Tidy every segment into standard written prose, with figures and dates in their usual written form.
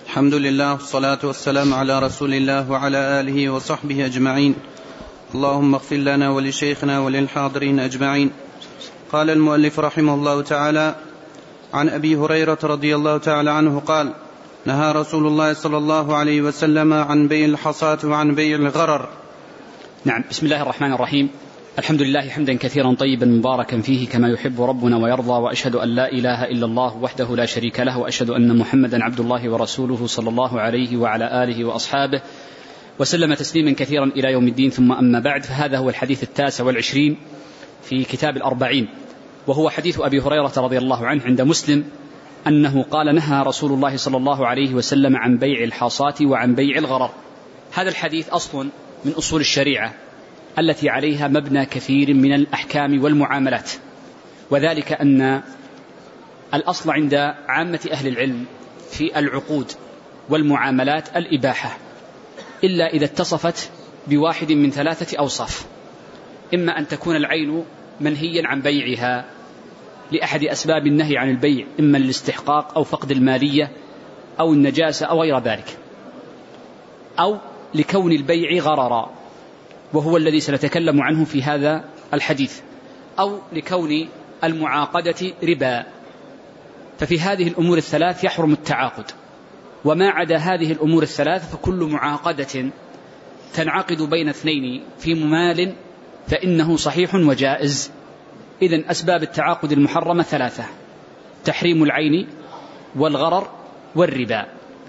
الحمد لله والصلاة والسلام على رسول الله وعلى آله وصحبه أجمعين. اللهم اغفر لنا ولشيخنا وللحاضرين أجمعين. قال المؤلف رحمه الله تعالى: عن أبي هريرة رضي الله تعالى عنه قال: نهى رسول الله صلى الله عليه وسلم عن بيع الحصاة وعن بيع الغرر. نعم. بسم الله الرحمن الرحيم. الحمد لله حمدا كثيرا طيبا مباركا فيه كما يحب ربنا ويرضى، وأشهد أن لا إله إلا الله وحده لا شريك له، وأشهد أن محمدا عبد الله ورسوله صلى الله عليه وعلى آله وأصحابه وسلم تسليما كثيرا إلى يوم الدين. ثم أما بعد، فهذا هو الحديث 29 في كتاب الأربعين، وهو حديث أبي هريرة رضي الله عنه عند مسلم أنه قال: نهى رسول الله صلى الله عليه وسلم عن بيع الحاصاة وعن بيع الغرر. هذا الحديث أصل من أصول الشريعة التي عليها مبنى كثير من الأحكام والمعاملات، وذلك أن الأصل عند عامة أهل العلم في العقود والمعاملات الإباحة، إلا إذا اتصفت بواحد من 3 أوصاف: إما أن تكون العين منهيا عن بيعها لأحد أسباب النهي عن البيع، إما الاستحقاق أو فقد المالية أو النجاسة أو غير ذلك، أو لكون البيع غررا وهو الذي سنتكلم عنه في هذا الحديث، أو لكون المعاقدة ربا. ففي هذه الأمور الثلاث يحرم التعاقد، وما عدا هذه الأمور الثلاث فكل معاقدة تنعقد بين 2 في ممال فإنه صحيح وجائز. إذن أسباب التعاقد المحرمة 3: تحريم العين والغرر والربا.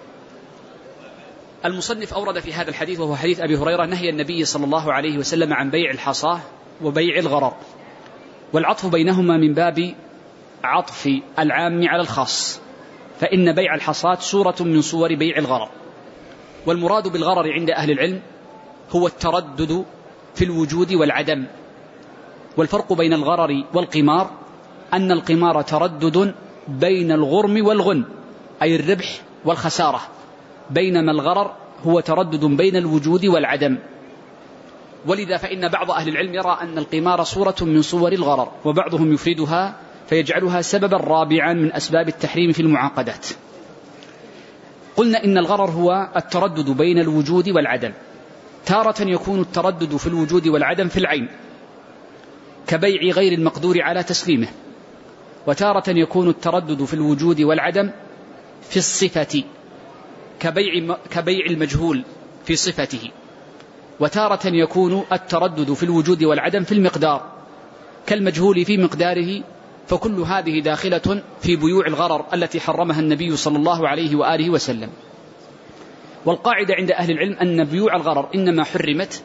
المصنف أورد في هذا الحديث، وهو حديث أبي هريرة، نهي النبي صلى الله عليه وسلم عن بيع الحصاة وبيع الغرر، والعطف بينهما من باب عطف العام على الخاص، فإن بيع الحصاة صورة من صور بيع الغرر. والمراد بالغرر عند أهل العلم هو التردد في الوجود والعدم. والفرق بين الغرر والقمار أن القمار تردد بين الغرم والغن، أي الربح والخسارة، بينما الغرر هو تردد بين الوجود والعدم. ولذا فإن بعض أهل العلم يرى أن القمار صورة من صور الغرر، وبعضهم يفردها فيجعلها سببا رابعا من أسباب التحريم في المعاقدات. قلنا إن الغرر هو التردد بين الوجود والعدم. تارة يكون التردد في الوجود والعدم في العين كبيع غير المقدور على تسليمه، وتارة يكون التردد في الوجود والعدم في الصفة كبيع المجهول في صفته، وتارة يكون التردد في الوجود والعدم في المقدار كالمجهول في مقداره. فكل هذه داخلة في بيوع الغرر التي حرمها النبي صلى الله عليه وآله وسلم. والقاعدة عند أهل العلم أن بيوع الغرر إنما حرمت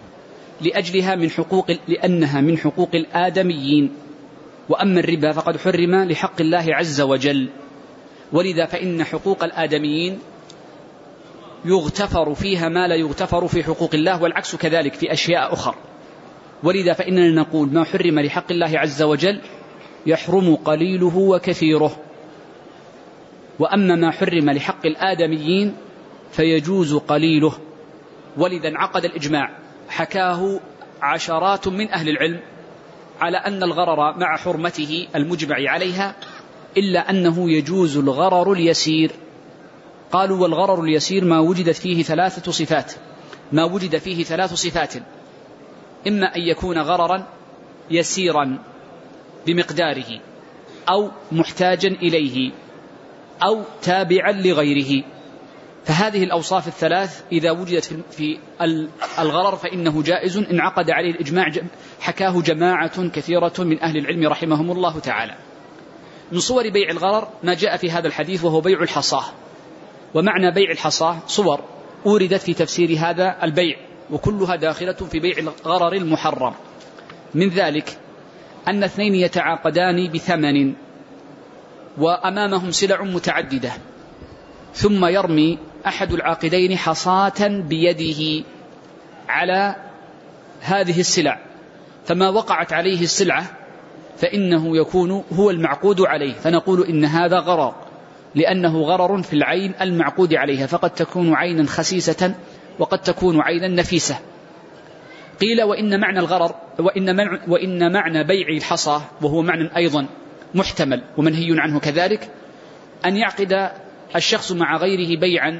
لأنها من حقوق الآدميين، وأما الربا فقد حرم لحق الله عز وجل. ولذا فإن حقوق الآدميين يغتفر فيها ما لا يغتفر في حقوق الله، والعكس كذلك في أشياء أخرى. ولذا فإننا نقول: ما حرم لحق الله عز وجل يحرم قليله وكثيره، وأما ما حرم لحق الآدميين فيجوز قليله. ولذا انعقد الإجماع حكاه عشرات من أهل العلم على أن الغرر مع حرمته المجمع عليها، إلا أنه يجوز الغرر اليسير. قالوا: والغرر اليسير ما وجدت فيه 3 صفات، ما وجد فيه 3 صفات: إما أن يكون غررا يسيرا بمقداره، أو محتاجا إليه، أو تابعا لغيره. فهذه الأوصاف الثلاث إذا وجدت في الغرر فإنه جائز، انعقد عليه الإجماع، حكاه جماعة كثيرة من أهل العلم رحمهم الله تعالى. من صور بيع الغرر ما جاء في هذا الحديث، وهو بيع الحصاة. ومعنى بيع الحصاة صور أوردت في تفسير هذا البيع، وكلها داخلة في بيع الغرر المحرم. من ذلك أن 2 يتعاقدان بثمن وأمامهم سلع متعددة، ثم يرمي أحد العاقدين حصاة بيده على هذه السلع، فما وقعت عليه السلعة فإنه يكون هو المعقود عليه، فنقول إن هذا غرر، لأنه غرر في العين المعقود عليها، فقد تكون عينا خسيسة وقد تكون عينا نفيسة. قيل: وإن معنى الغرر وإن معنى بيع الحصى، وهو معنى أيضا محتمل ومنهي عنه كذلك، أن يعقد الشخص مع غيره بيعا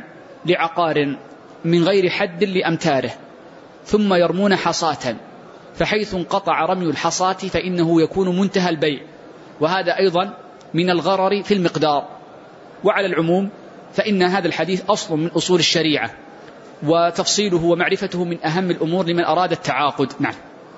لعقار من غير حد لأمتاره ثم يرمون حصاة، فحيث انقطع رمي الحصاة فإنه يكون منتهى البيع، وهذا أيضا من الغرر في المقدار. وعلى العموم فإن هذا الحديث أصل من أصول الشريعة، وتفصيله ومعرفته من أهم الأمور لمن أراد التعاقد. نعم.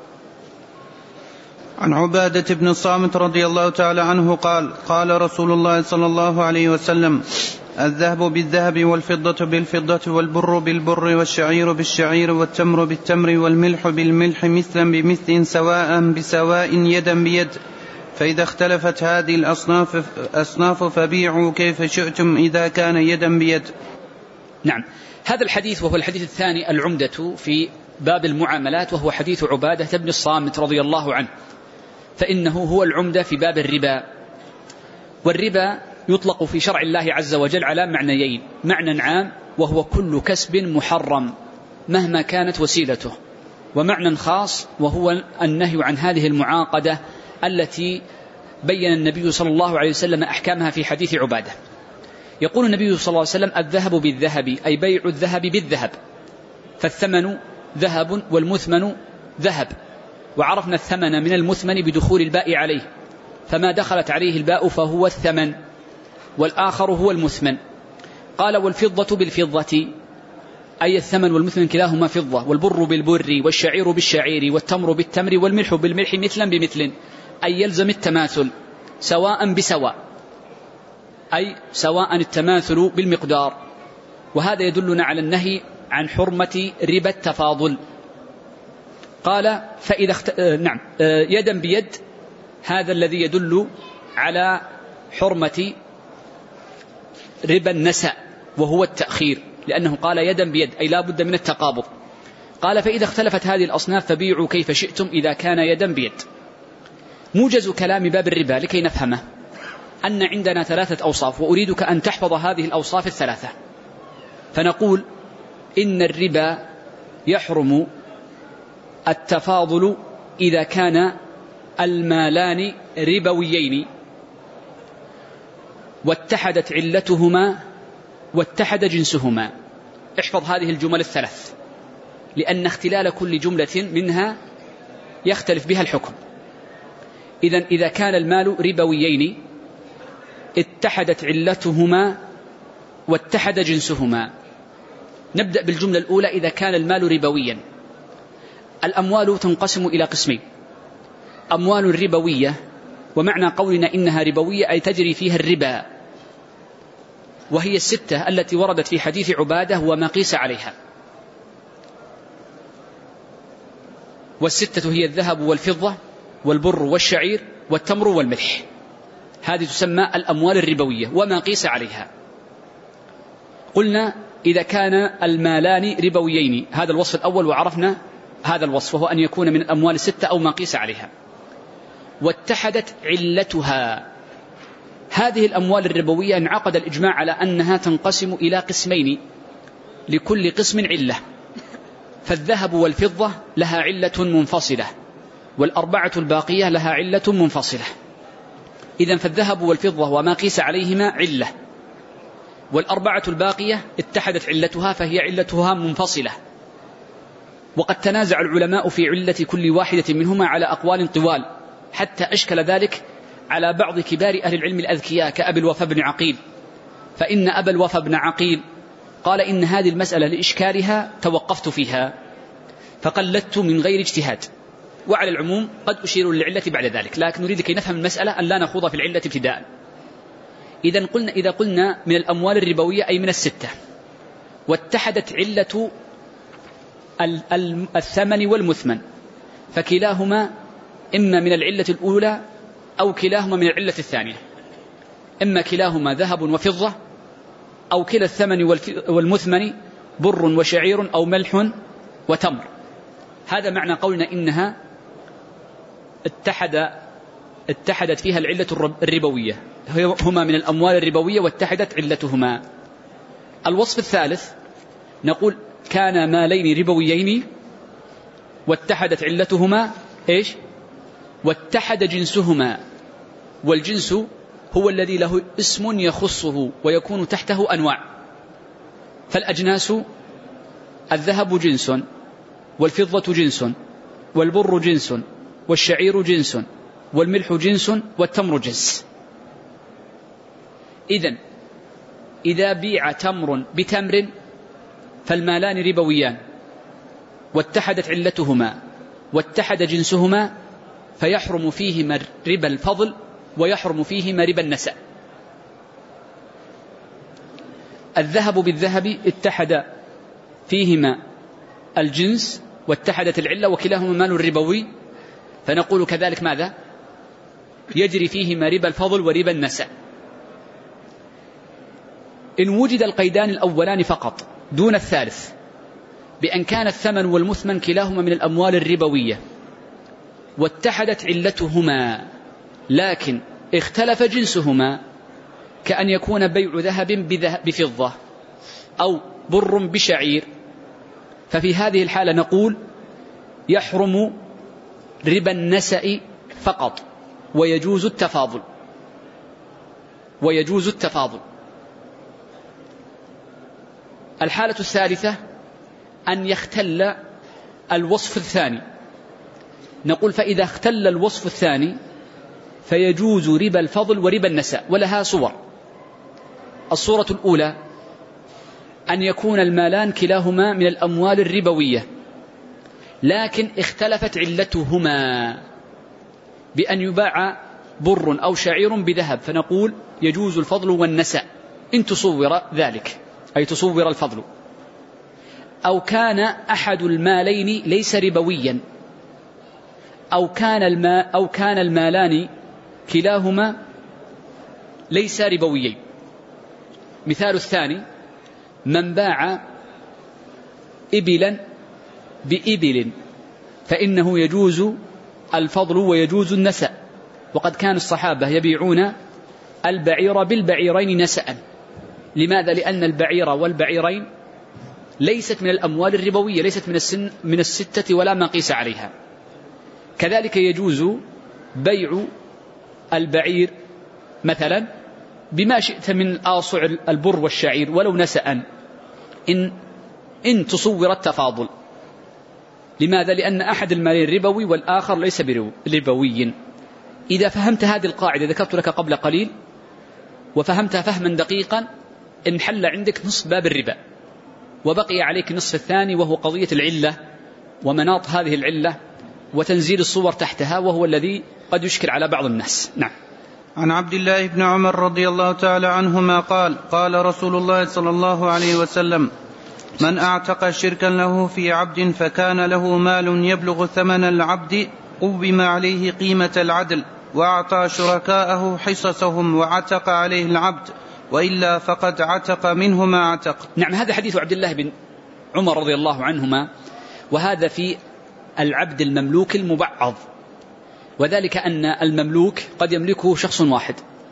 عن عبادة بن الصامت رضي الله تعالى عنه قال: قال رسول الله صلى الله عليه وسلم: الذهب بالذهب والفضة بالفضة والبر بالبر والشعير بالشعير والتمر بالتمر والملح بالملح مثلا بمثل سواء بسواء يدا بيد، فإذا اختلفت هذه الأصناف فبيعوا كيف شئتم إذا كان يدا بيد. نعم. هذا الحديث وهو الحديث الثاني العمدة في باب المعاملات، وهو حديث عبادة بن الصامت رضي الله عنه، فإنه هو العمدة في باب الربا. والربا يطلق في شرع الله عز وجل على معنيين: معنى عام وهو كل كسب محرم مهما كانت وسيلته، ومعنى خاص وهو النهي عن هذه المعاقدة التي بين النبي صلى الله عليه وسلم أحكامها في حديث عبادة. يقول النبي صلى الله عليه وسلم: الذهب بالذهب، أي بيع الذهب بالذهب، فالثمن ذهب والمثمن ذهب، وعرفنا الثمن من المثمن بدخول الباء عليه، فما دخلت عليه الباء فهو الثمن، والآخر هو المثمن. قال: والفضة بالفضة، أي الثمن والمثمن كلاهما فضة، والبر بالبر والشعير بالشعير والتمر بالتمر والملح بالملح مثلا بمثل، أي يلزم التماثل، سواء بسواء، أي سواء التماثل بالمقدار. وهذا يدلنا على النهي عن حرمة ربا التفاضل. قال: فإذا نعم، يدا بيد، هذا الذي يدل على حرمة ربا النسأ وهو التأخير، لأنه قال يدا بيد أي لا بد من التقابض. قال: فإذا اختلفت هذه الأصناف فبيعوا كيف شئتم إذا كان يدا بيد. موجز كلام باب الربا لكي نفهمه أن عندنا 3 أوصاف، وأريدك أن تحفظ هذه الأوصاف الثلاثة. فنقول إن الربا يحرم التفاضل إذا كان المالان ربويين واتحدت علتهما واتحد جنسهما. احفظ هذه الجمل الثلاث، لأن اختلال كل جملة منها يختلف بها الحكم. إذا كان المال ربويين اتحدت علتهما واتحد جنسهما. نبدأ بالجملة الأولى: إذا كان المال ربويا. الأموال تنقسم إلى قسمين: أموال ربوية، ومعنى قولنا إنها ربوية أي تجري فيها الربا، وهي الستة التي وردت في حديث عبادة وما قيس عليها. والستة هي الذهب والفضة والبر والشعير والتمر والملح، هذه تسمى الأموال الربوية وما قيس عليها. قلنا إذا كان المالان ربويين، هذا الوصف الأول، وعرفنا هذا الوصف وهو أن يكون من الأموال الستة أو ما قيس عليها. واتحدت علتها، هذه الأموال الربوية انعقد الإجماع على أنها تنقسم إلى قسمين، لكل قسم علة. فالذهب والفضة لها علة منفصلة، والأربعة الباقية لها علة منفصلة. إذن فالذهب والفضة وما قيس عليهما علة، والأربعة الباقية اتحدت علتها فهي علتها منفصلة. وقد تنازع العلماء في علة كل واحدة منهما على أقوال طوال، حتى أشكل ذلك على بعض كبار أهل العلم الأذكياء كأبي الوفا بن عقيل، فإن أبا الوفا بن عقيل قال: إن هذه المسألة لإشكالها توقفت فيها فقلدت من غير اجتهاد. وعلى العموم قد أشير للعلة بعد ذلك، لكن نريد كي نفهم المسألة أن لا نخوض في العلة ابتداء. إذا قلنا من الأموال الربوية أي من الستة، واتحدت علة الثمن والمثمن، فكلاهما إما من العلة الأولى أو كلاهما من العلة الثانية، إما كلاهما ذهب وفضة، أو كلا الثمن والمثمن بر وشعير أو ملح وتمر. هذا معنى قولنا إنها اتحدت فيها العلة الربوية، هما من الأموال الربوية واتحدت علتهما. الوصف الثالث نقول: كان مالين ربويين واتحدت علتهما إيش؟ واتحد جنسهما. والجنس هو الذي له اسم يخصه ويكون تحته أنواع. فالأجناس: الذهب جنس، والفضة جنس، والبر جنس، والشعير جنس، والملح جنس، والتمر جنس. إذا بيع تمر بتمر فالمالان ربويان، واتحدت علتهما واتحد جنسهما، فيحرم فيهما ربا الفضل ويحرم فيهما ربا النسأ. الذهب بالذهب اتحد فيهما الجنس واتحدت العلة وكلاهما مال ربوي، فنقول كذلك ماذا؟ يجري فيهما ربا الفضل وربا النسأ. إن وجد القيدان الأولان فقط دون الثالث، بأن كان الثمن والمثمن كلاهما من الأموال الربوية واتحدت علتهما لكن اختلف جنسهما، كأن يكون بيع ذهب بفضة أو بر بشعير، ففي هذه الحالة نقول يحرم ربا النسأ فقط ويجوز التفاضل. الحالة الثالثة أن يختل الوصف الثاني، نقول فإذا اختل الوصف الثاني فيجوز ربا الفضل وربا النسأ، ولها صور. الصورة الأولى أن يكون المالان كلاهما من الأموال الربوية لكن اختلفت علتهما، بأن يباع بر أو شعير بذهب، فنقول يجوز الفضل والنسأ إن تصور ذلك، أي تصور الفضل. أو كان أحد المالين ليس ربويا، أو كان المالان كلاهما ليس ربويين. مثال الثاني: من باع إبلا بإبل فإنه يجوز الفضل ويجوز النسأ، وقد كان الصحابة يبيعون البعير بالبعيرين نسأ. لماذا؟ لأن البعير والبعيرين ليست من الأموال الربوية، ليست من الستة ولا ما قيس عليها. كذلك يجوز بيع البعير مثلا بما شئت من آصع البر والشعير ولو نسأ إن تصور التفاضل. لماذا؟ لأن أحد المالين ربوي والآخر ليس بربوي. إذا فهمت هذه القاعدة ذكرت لك قبل قليل وفهمتها فهما دقيقا، انحل عندك نصف باب الربا، وبقي عليك النصف الثاني وهو قضية العلة ومناط هذه العلة وتنزيل الصور تحتها، وهو الذي قد يشكل على بعض الناس. نعم. عن عبد الله بن عمر رضي الله تعالى عنهما قال: قال رسول الله صلى الله عليه وسلم: من أعتق شركا له في عبد فكان له مال يبلغ ثمن العبد قوم عليه قيمة العدل، وأعطى شركاءه حصصهم وعتق عليه العبد، وإلا فقد عتق منه ما عتق. نعم، هذا حديث عبد الله بن عمر رضي الله عنهما، وهذا في العبد المملوك المبعض، وذلك أن المملوك قد يملكه شخص واحد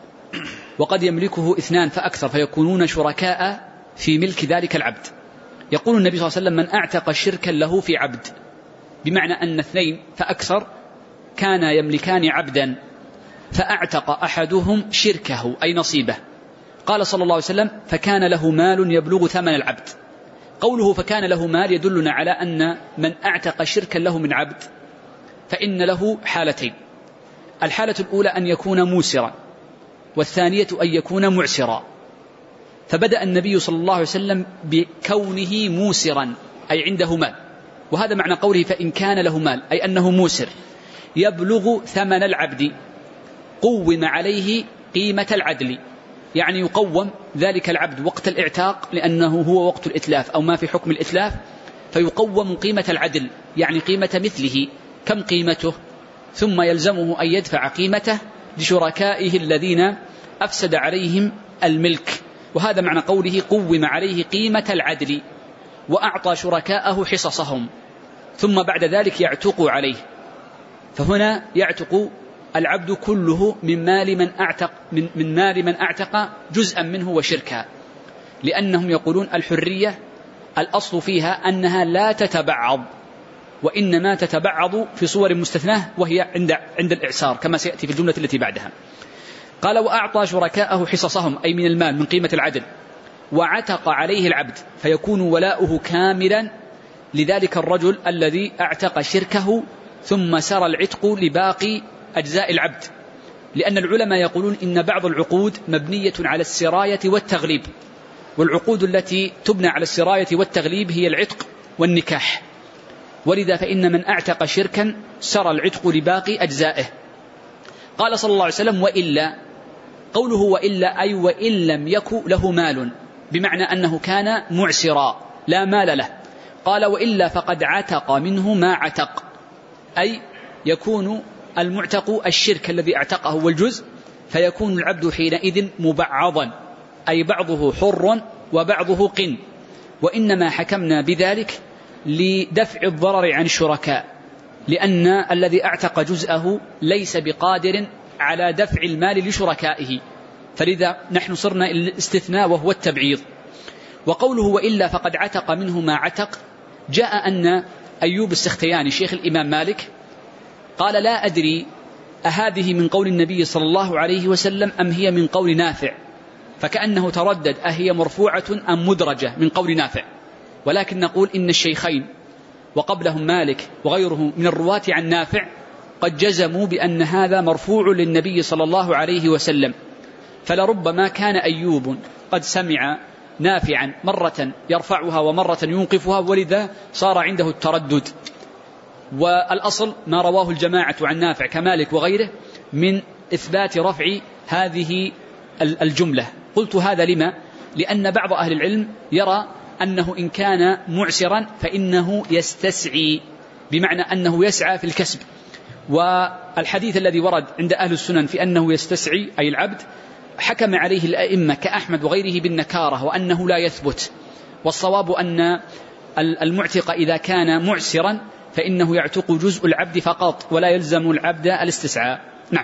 وقد يملكه اثنان فأكثر، فيكونون شركاء في ملك ذلك العبد. يقول النبي صلى الله عليه وسلم: من أعتق شركا له في عبد، بمعنى أن اثنين فأكثر كانا يملكان عبدا فأعتق أحدهم شركه أي نصيبه. قال صلى الله عليه وسلم: فكان له مال يبلغ ثمن العبد. قوله فكان له مال يدلنا على أن من أعتق شركا له من عبد فإن له حالتين: الحالة الأولى أن يكون موسرا، والثانية أن يكون معسرا. فبدأ النبي صلى الله عليه وسلم بكونه موسرا أي عنده مال، وهذا معنى قوله فإن كان له مال، أي أنه موسر يبلغ ثمن العبد، قوم عليه قيمة العدل، يعني يقوم ذلك العبد وقت الاعتاق لأنه هو وقت الإتلاف أو ما في حكم الإتلاف، فيقوم قيمة العدل يعني قيمة مثله. كم قيمته؟ ثم يلزمه أن يدفع قيمته لشركائه الذين أفسد عليهم الملك، وهذا معنى قوله قوم عليه قيمة العدل، وأعطى شركاءه حصصهم، ثم بعد ذلك يعتق عليه. فهنا يعتق العبد كله من مال من أعتق جزءا منه وشركا، لأنهم يقولون الحرية الأصل فيها أنها لا تتبعض، وإنما تتبعض في صور مستثناة وهي عند الإعسار كما سيأتي في الجملة التي بعدها. قال: وأعطى شركاءه حصصهم أي من المال من قيمة العدل، وعتق عليه العبد فيكون ولاؤه كاملا لذلك الرجل الذي اعتق شركه ثم سرى العتق لباقي أجزاء العبد، لأن العلماء يقولون إن بعض العقود مبنية على السراية والتغليب، والعقود التي تبنى على السراية والتغليب هي العتق والنكاح، ولذا فإن من اعتق شركا سرى العتق لباقي أجزائه. قال صلى الله عليه وسلم وإلا، قوله وإلا أي وإن لم يكن له مال، بمعنى أنه كان معسرا لا مال له. قال وإلا فقد عتق منه ما عتق، أي يكون المعتق الشرك الذي اعتقه والجزء، فيكون العبد حينئذ مبعضا، أي بعضه حر وبعضه قن. وإنما حكمنا بذلك لدفع الضرر عن الشركاء، لأن الذي اعتق جزءه ليس بقادر على دفع المال لشركائه، فلذا نحن صرنا الاستثناء وهو التبعيض. وقوله وإلا فقد عتق منه ما عتق، جاء أن أيوب السختياني شيخ الإمام مالك قال لا أدري أهذه من قول النبي صلى الله عليه وسلم أم هي من قول نافع، فكأنه تردد أهي مرفوعة أم مدرجة من قول نافع، ولكن نقول إن الشيخين وقبلهم مالك وغيره من الرواة عن نافع قد جزموا بأن هذا مرفوع للنبي صلى الله عليه وسلم، فلربما كان أيوب قد سمع نافعا مرة يرفعها ومرة ينقفها، ولذا صار عنده التردد. والأصل ما رواه الجماعة عن نافع كمالك وغيره من إثبات رفع هذه الجملة. قلت هذا لما؟ لأن بعض أهل العلم يرى أنه إن كان معسرا فإنه يستسعي، بمعنى أنه يسعى في الكسب، والحديث الذي ورد عند أهل السنن في أنه يستسعي أي العبد حكم عليه الأئمة كأحمد وغيره بالنكارة وأنه لا يثبت، والصواب أن المعتق إذا كان معسرا فإنه يعتق جزء العبد فقط ولا يلزم العبد الاستسعاء. نعم.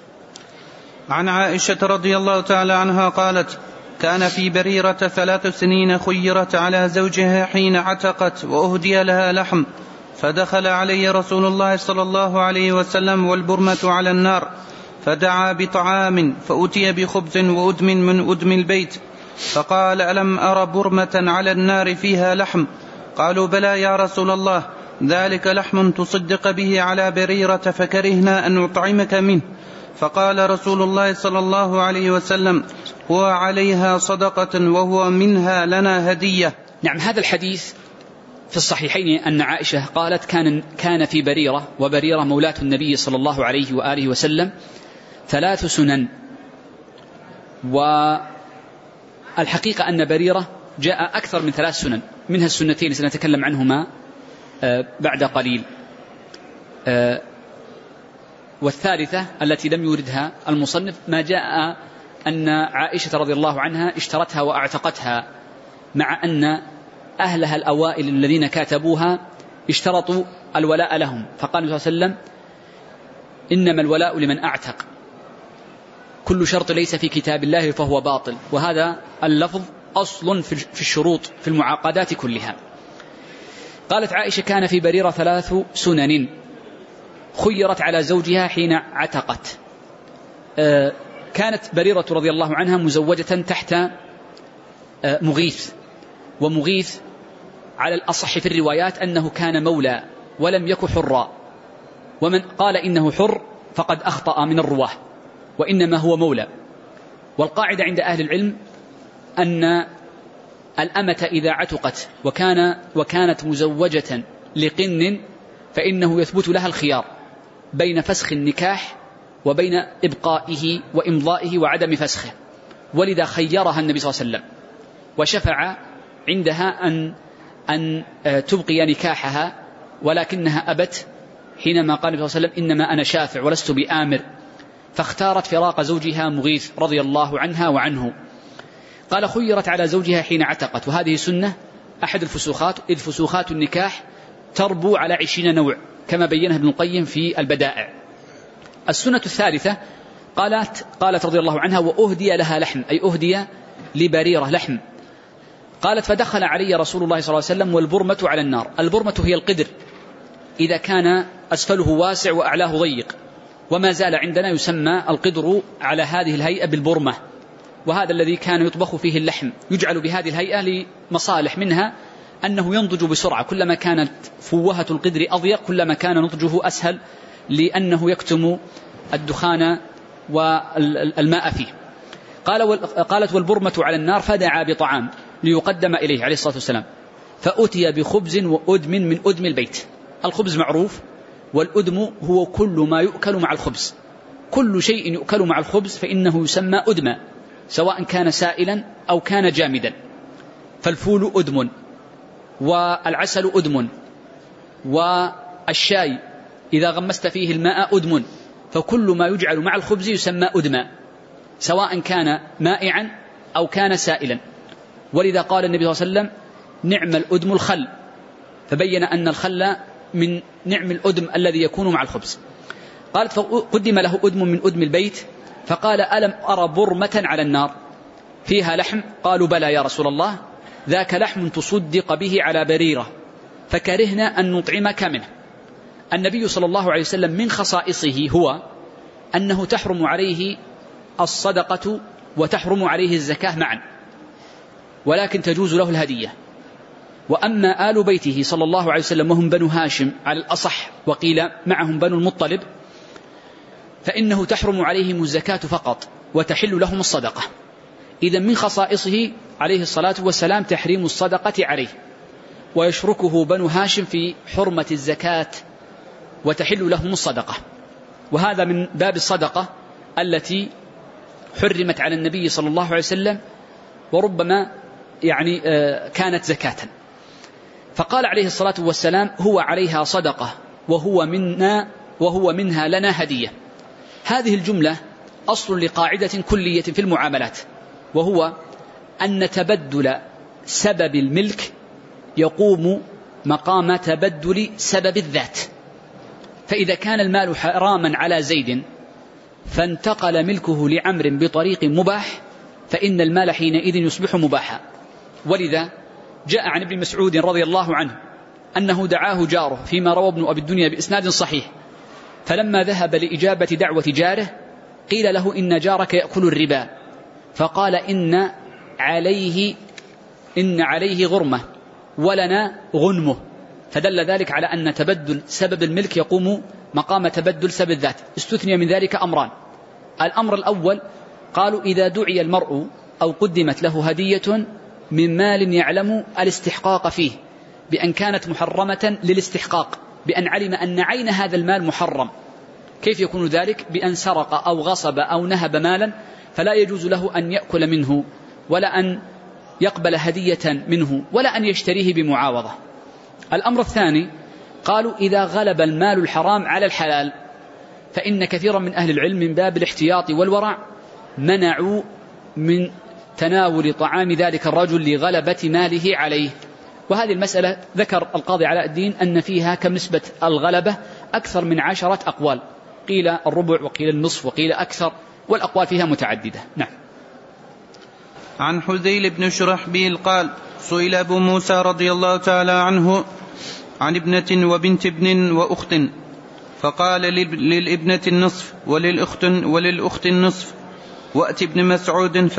عن عائشة رضي الله تعالى عنها قالت كان في بريرة 3 سنين خيرت على زوجها حين عتقت وأهدي لها لحم، فدخل علي رسول الله صلى الله عليه وسلم والبرمة على النار، فدعا بطعام فأتي بخبز وأدم من أدم البيت، فقال ألم أر برمة على النار فيها لحم؟ قالوا بلى يا رسول الله، ذلك لحم تصدق به على بريرة فكرهنا أن نطعمك منه. فقال رسول الله صلى الله عليه وسلم هو عليها صدقة وهو منها لنا هدية. نعم. هذا الحديث في الصحيحين أن عائشة قالت كان في بريرة، وبريرة مولاة النبي صلى الله عليه وآله وسلم 3 سنن، والحقيقة أن بريرة جاء أكثر من 3 سنن، منها السنتين سنتكلم عنهما بعد قليل، والثالثة التي لم يوردها المصنف ما جاء أن عائشة رضي الله عنها اشترتها وأعتقتها، مع أن أهلها الأوائل الذين كاتبوها اشترطوا الولاء لهم، فقال صلى الله عليه وسلم إنما الولاء لمن أعتق، كل شرط ليس في كتاب الله فهو باطل، وهذا اللفظ أصل في الشروط في المعاقدات كلها. قالت عائشة كان في بريرة 3 سنن خيرت على زوجها حين عتقت. كانت بريرة رضي الله عنها مزوجة تحت مغيث، ومغيث على الأصح في الروايات أنه كان مولى ولم يكن حرا، ومن قال إنه حر فقد أخطأ من الرواه، وإنما هو مولى. والقاعدة عند أهل العلم أن الأمة إذا عتقت وكانت مزوجة لقن فإنه يثبت لها الخيار بين فسخ النكاح وبين إبقائه وإمضائه وعدم فسخه، ولذا خيرها النبي صلى الله عليه وسلم وشفع عندها أن تبقي نكاحها، ولكنها أبت حينما قال النبي صلى الله عليه وسلم إنما أنا شافع ولست بآمر، فاختارت فراق زوجها مغيث رضي الله عنها وعنه. قال خيرت على زوجها حين عتقت، وهذه سنة أحد الفسوخات، إذ فسوخات النكاح تربو على 20 نوع كما بينها ابن القيم في البدائع. السنة الثالثة قالت رضي الله عنها وأهدي لها لحم، أي أهدي لبريرة لحم. قالت فدخل علي رسول الله صلى الله عليه وسلم والبرمة على النار. البرمة هي القدر إذا كان أسفله واسع وأعلاه ضيق، وما زال عندنا يسمى القدر على هذه الهيئة بالبرمة، وهذا الذي كان يطبخ فيه اللحم يجعل بهذه الهيئة لمصالح، منها أنه ينضج بسرعة، كلما كانت فوهة القدر أضيق كلما كان نضجه أسهل، لأنه يكتم الدخان والماء فيه. قالت والبرمة على النار فدعا بطعام ليقدم إليه عليه الصلاة والسلام، فأتي بخبز وأدم من أدم البيت. الخبز معروف، والأدم هو كل ما يؤكل مع الخبز، كل شيء يؤكل مع الخبز فإنه يسمى أدما، سواء كان سائلا أو كان جامدا. فالفول أدم، والعسل أدم، والشاي إذا غمست فيه الماء أدم، فكل ما يجعل مع الخبز يسمى أدما، سواء كان مائعا أو كان سائلا. ولذا قال النبي صلى الله عليه وسلم نعم الأدم الخل، فبين أن الخل من نعم الأدم الذي يكون مع الخبز. قالت فقدم له أدم من أدم البيت، فقال ألم أرى برمة على النار فيها لحم؟ قالوا بلى يا رسول الله، ذاك لحم تصدق به على بريرة، فكرهنا أن نطعمك منه. النبي صلى الله عليه وسلم من خصائصه هو أنه تحرم عليه الصدقة وتحرم عليه الزكاة معا، ولكن تجوز له الهدية. وأما آل بيته صلى الله عليه وسلم وهم بنو هاشم على الأصح، وقيل معهم بنو المطلب، فإنه تحرم عليهم الزكاة فقط وتحل لهم الصدقة. إذن من خصائصه عليه الصلاة والسلام تحريم الصدقة عليه، ويشركه بنو هاشم في حرمة الزكاة وتحل لهم الصدقة. وهذا من باب الصدقة التي حرمت على النبي صلى الله عليه وسلم، وربما كانت زكاة. فقال عليه الصلاة والسلام هو عليها صدقة وهو منها لنا هدية. هذه الجملة أصل لقاعدة كلية في المعاملات، وهو أن تبدل سبب الملك يقوم مقام تبدل سبب الذات. فإذا كان المال حراما على زيد فانتقل ملكه لعمر بطريق مباح، فإن المال حينئذ يصبح مباحا. ولذا جاء عن ابن مسعود رضي الله عنه أنه دعاه جاره، فيما روى ابن أبي الدنيا بإسناد صحيح، فلما ذهب لإجابة دعوة جاره قيل له إن جارك يأكل الربا، فقال إن عليه غرمة ولنا غنمه، فدل ذلك على أن تبدل سبب الملك يقوم مقام تبدل سبب الذات. استثني من ذلك أمران. الأمر الأول قالوا إذا دعي المرء أو قدمت له هدية من مال يعلم الاستحقاق فيه بأن كانت محرمة للاستحقاق، بأن علم أن عين هذا المال محرم. كيف يكون ذلك؟ بأن سرق أو غصب أو نهب مالا، فلا يجوز له أن يأكل منه ولا أن يقبل هدية منه ولا أن يشتريه بمعاوضة. الأمر الثاني قالوا إذا غلب المال الحرام على الحلال، فإن كثيرا من أهل العلم من باب الاحتياط والورع منعوا من تناول طعام ذلك الرجل لغلبة ماله عليه. وهذه المسألة ذكر القاضي علاء الدين أن فيها كم نسبة الغلبة أكثر من 10 أقوال، قيل الربع وقيل النصف وقيل أكثر، والأقوال فيها متعددة. نعم. عن حذيل بن شرحبيل قال سئل أبو موسى رضي الله تعالى عنه عن ابنة وبنت ابن وأخت، فقال للابنة النصف وللأخت النصف، وأت ابن مسعود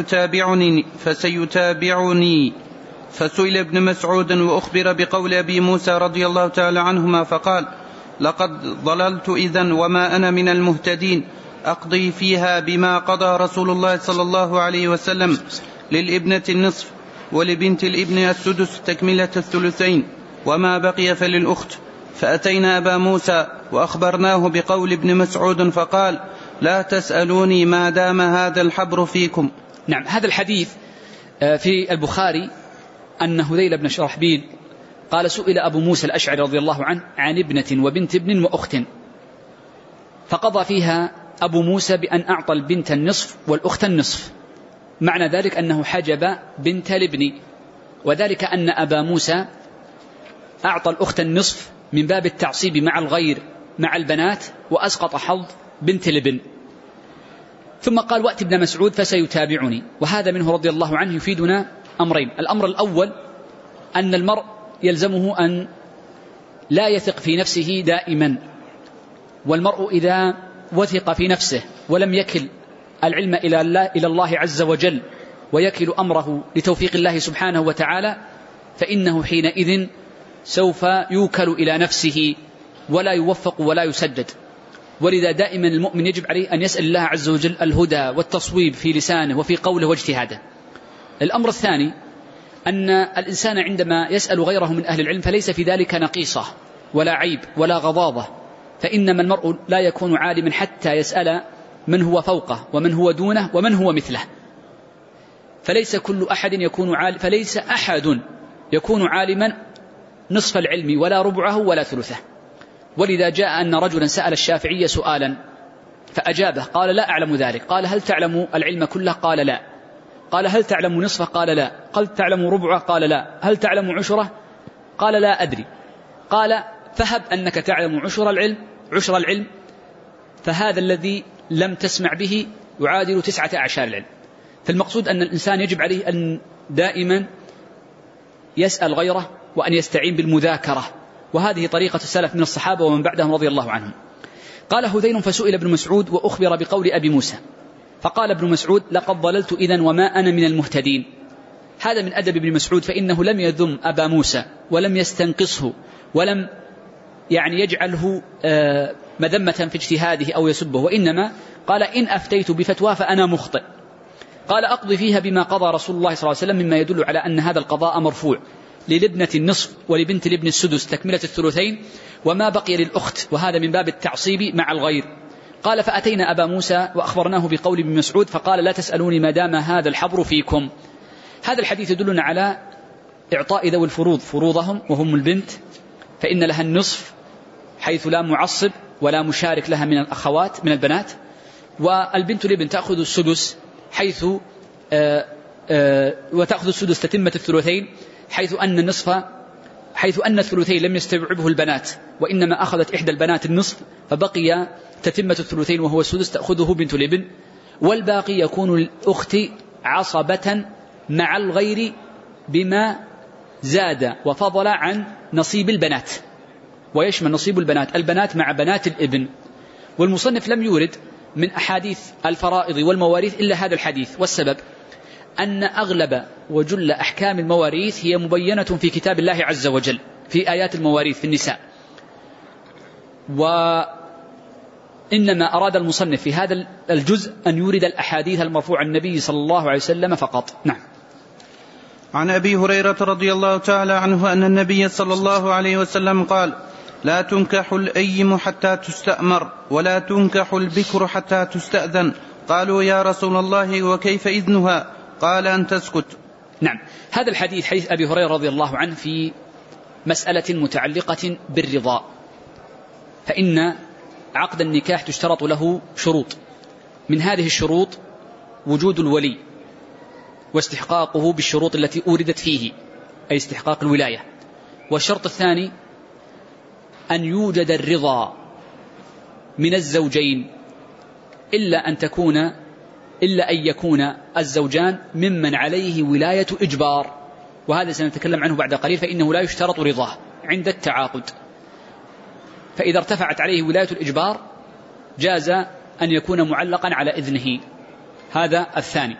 فسيتابعني. فسئل ابن مسعود وأخبر بقول أبي موسى رضي الله تعالى عنهما، فقال لقد ضللت إذن وما أنا من المهتدين، أقضي فيها بما قضى رسول الله صلى الله عليه وسلم، للابنة النصف ولبنت الابن السدس تكملة الثلثين، وما بقي فللأخت. فأتينا أبا موسى وأخبرناه بقول ابن مسعود، فقال لا تسألوني ما دام هذا الحبر فيكم. نعم. هذا الحديث في البخاري أن هذيل بن شرحبيل قال سئل أبو موسى الأشعري رضي الله عنه عن ابنة وبنت ابن وأخت، فقضى فيها أبو موسى بأن أعطى البنت النصف والأخت النصف، معنى ذلك أنه حجب بنت الابن، وذلك أن أبا موسى أعطى الأخت النصف من باب التعصيب مع الغير مع البنات، وأسقط حظ بنت الابن. ثم قال وأت ابن مسعود فسيتابعني. وهذا منه رضي الله عنه يفيدنا أمرين. الأمر الأول أن المرء يلزمه أن لا يثق في نفسه دائما، والمرء إذا وثق في نفسه ولم يكل العلم إلى الله عز وجل ويكل أمره لتوفيق الله سبحانه وتعالى، فإنه حينئذ سوف يوكل إلى نفسه ولا يوفق ولا يسدد. ولذا دائما المؤمن يجب عليه أن يسأل الله عز وجل الهدى والتصويب في لسانه وفي قوله واجتهاده. الأمر الثاني أن الإنسان عندما يسأل غيره من أهل العلم فليس في ذلك نقيصة ولا عيب ولا غضاضة، فإنما المرء لا يكون عالما حتى يسأل من هو فوقه ومن هو دونه ومن هو مثله. فليس أحد يكون عالما نصف العلم ولا ربعه ولا ثلثه. ولذا جاء أن رجلا سأل الشافعي سؤالا فأجابه، قال لا أعلم ذلك. قال هل تعلم العلم كله؟ قال لا. قال هل تعلم نصفه؟ قال لا. قال تعلم ربعه؟ قال لا. هل تعلم عشره؟ قال لا أدري. قال فهب أنك تعلم عشر العلم، فهذا الذي لم تسمع به يعادل 19 العلم. فالمقصود أن الإنسان يجب عليه أن دائما يسأل غيره وأن يستعين بالمذاكرة، وهذه طريقة السلف من الصحابة ومن بعدهم رضي الله عنهم. قال هذيل فسئل ابن مسعود وأخبر بقول أبي موسى، فقال ابن مسعود لقد ضللت إذن وما أنا من المهتدين. هذا من أدب ابن مسعود، فإنه لم يذم أبا موسى ولم يستنقصه ولم يجعله مذمة في اجتهاده أو يسبه، وإنما قال إن أفتيت بفتوى فأنا مخطئ. قال أقضي فيها بما قضى رسول الله صلى الله عليه وسلم، مما يدل على أن هذا القضاء مرفوع للابنة النصف ولبنت الابن السدس تكملة الثلثين، وما بقي للأخت، وهذا من باب التعصيب مع الغير. قال فأتينا أبا موسى وأخبرناه بقول ابن مسعود فقال لا تسألوني ما دام هذا الحبر فيكم. هذا الحديث يدلنا على إعطاء ذوي الفروض فروضهم، وهم البنت فإن لها النصف حيث لا معصب ولا مشارك لها من الأخوات من البنات، والبنت الابن تأخذ السدس وتأخذ السدس تتمة الثلثين، حيث أن الثلثين لم يستوعبه البنات، وإنما أخذت إحدى البنات النصف فبقي تتمة الثلثين وهو السدس تأخذه بنت الابن، والباقي يكون للأخت عصبة مع الغير بما زاد وفضل عن نصيب البنات، ويشمل نصيب البنات مع بنات الابن. والمصنف لم يورد من أحاديث الفرائض والمواريث إلا هذا الحديث، والسبب أن أغلب وجل أحكام المواريث هي مبينة في كتاب الله عز وجل في آيات المواريث في النساء، وإنما أراد المصنف في هذا الجزء أن يورد الأحاديث المرفوعة عن النبي صلى الله عليه وسلم فقط. نعم. عن أبي هريرة رضي الله تعالى عنه أن النبي صلى الله عليه وسلم قال لا تنكح الأيم حتى تستأمر ولا تنكح البكر حتى تستأذن. قالوا يا رسول الله وكيف إذنها؟ قال أن تسكت. نعم. هذا الحديث حديث أبي هريرة رضي الله عنه في مسألة متعلقة بالرضا، فإن عقد النكاح تشترط له شروط، من هذه الشروط وجود الولي واستحقاقه بالشروط التي أوردت فيه أي استحقاق الولاية، والشرط الثاني أن يوجد الرضا من الزوجين إلا أن يكون الزوجان ممن عليه ولاية إجبار، وهذا سنتكلم عنه بعد قليل، فإنه لا يشترط رضاه عند التعاقد، فإذا ارتفعت عليه ولاية الإجبار جاز أن يكون معلقا على إذنه. هذا الثاني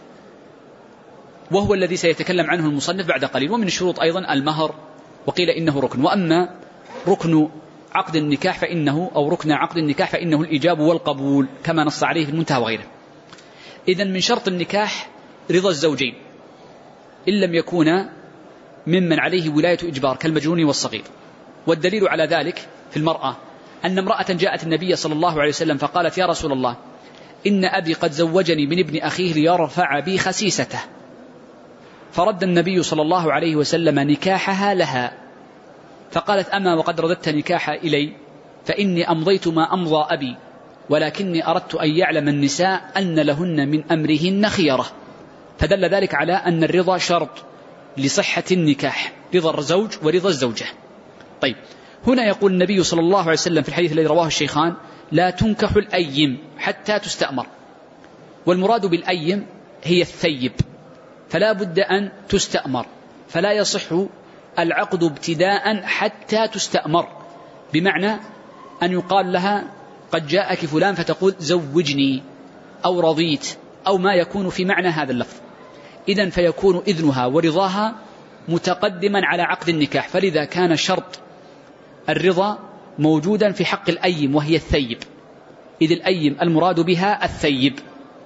وهو الذي سيتكلم عنه المصنف بعد قليل. ومن الشروط أيضا المهر، وقيل إنه ركن، وأما ركن عقد النكاح ركن عقد النكاح فإنه الإيجاب والقبول كما نص عليه في المنتهى وغيره. إذن من شرط النكاح رضا الزوجين إن لم يكونا ممن عليه ولاية إجبار كالمجنون والصغير. والدليل على ذلك في المرأة أن امرأة جاءت النبي صلى الله عليه وسلم فقالت يا رسول الله إن أبي قد زوجني من ابن أخيه ليرفع بي خسيسته، فرد النبي صلى الله عليه وسلم نكاحها لها، فقالت أما وقد رددت نكاح إلي فإني أمضيت ما أمضى أبي، ولكني أردت أن يعلم النساء أن لهن من أمرهن خيرة. فدل ذلك على أن الرضا شرط لصحة النكاح، رضا الزوج ورضا الزوجة. طيب، هنا يقول النبي صلى الله عليه وسلم في الحديث الذي رواه الشيخان لا تنكح الأيم حتى تستأمر، والمراد بالأيم هي الثيب، فلا بد أن تستأمر، فلا يصح العقد ابتداء حتى تستأمر، بمعنى أن يقال لها قد جاءك فلان فتقول زوجني، أو رضيت أو ما يكون في معنى هذا اللفظ، إذن فيكون إذنها ورضاها متقدما على عقد النكاح، فلذا كان شرط الرضا موجودا في حق الأيم وهي الثيب، إذ الأيم المراد بها الثيب.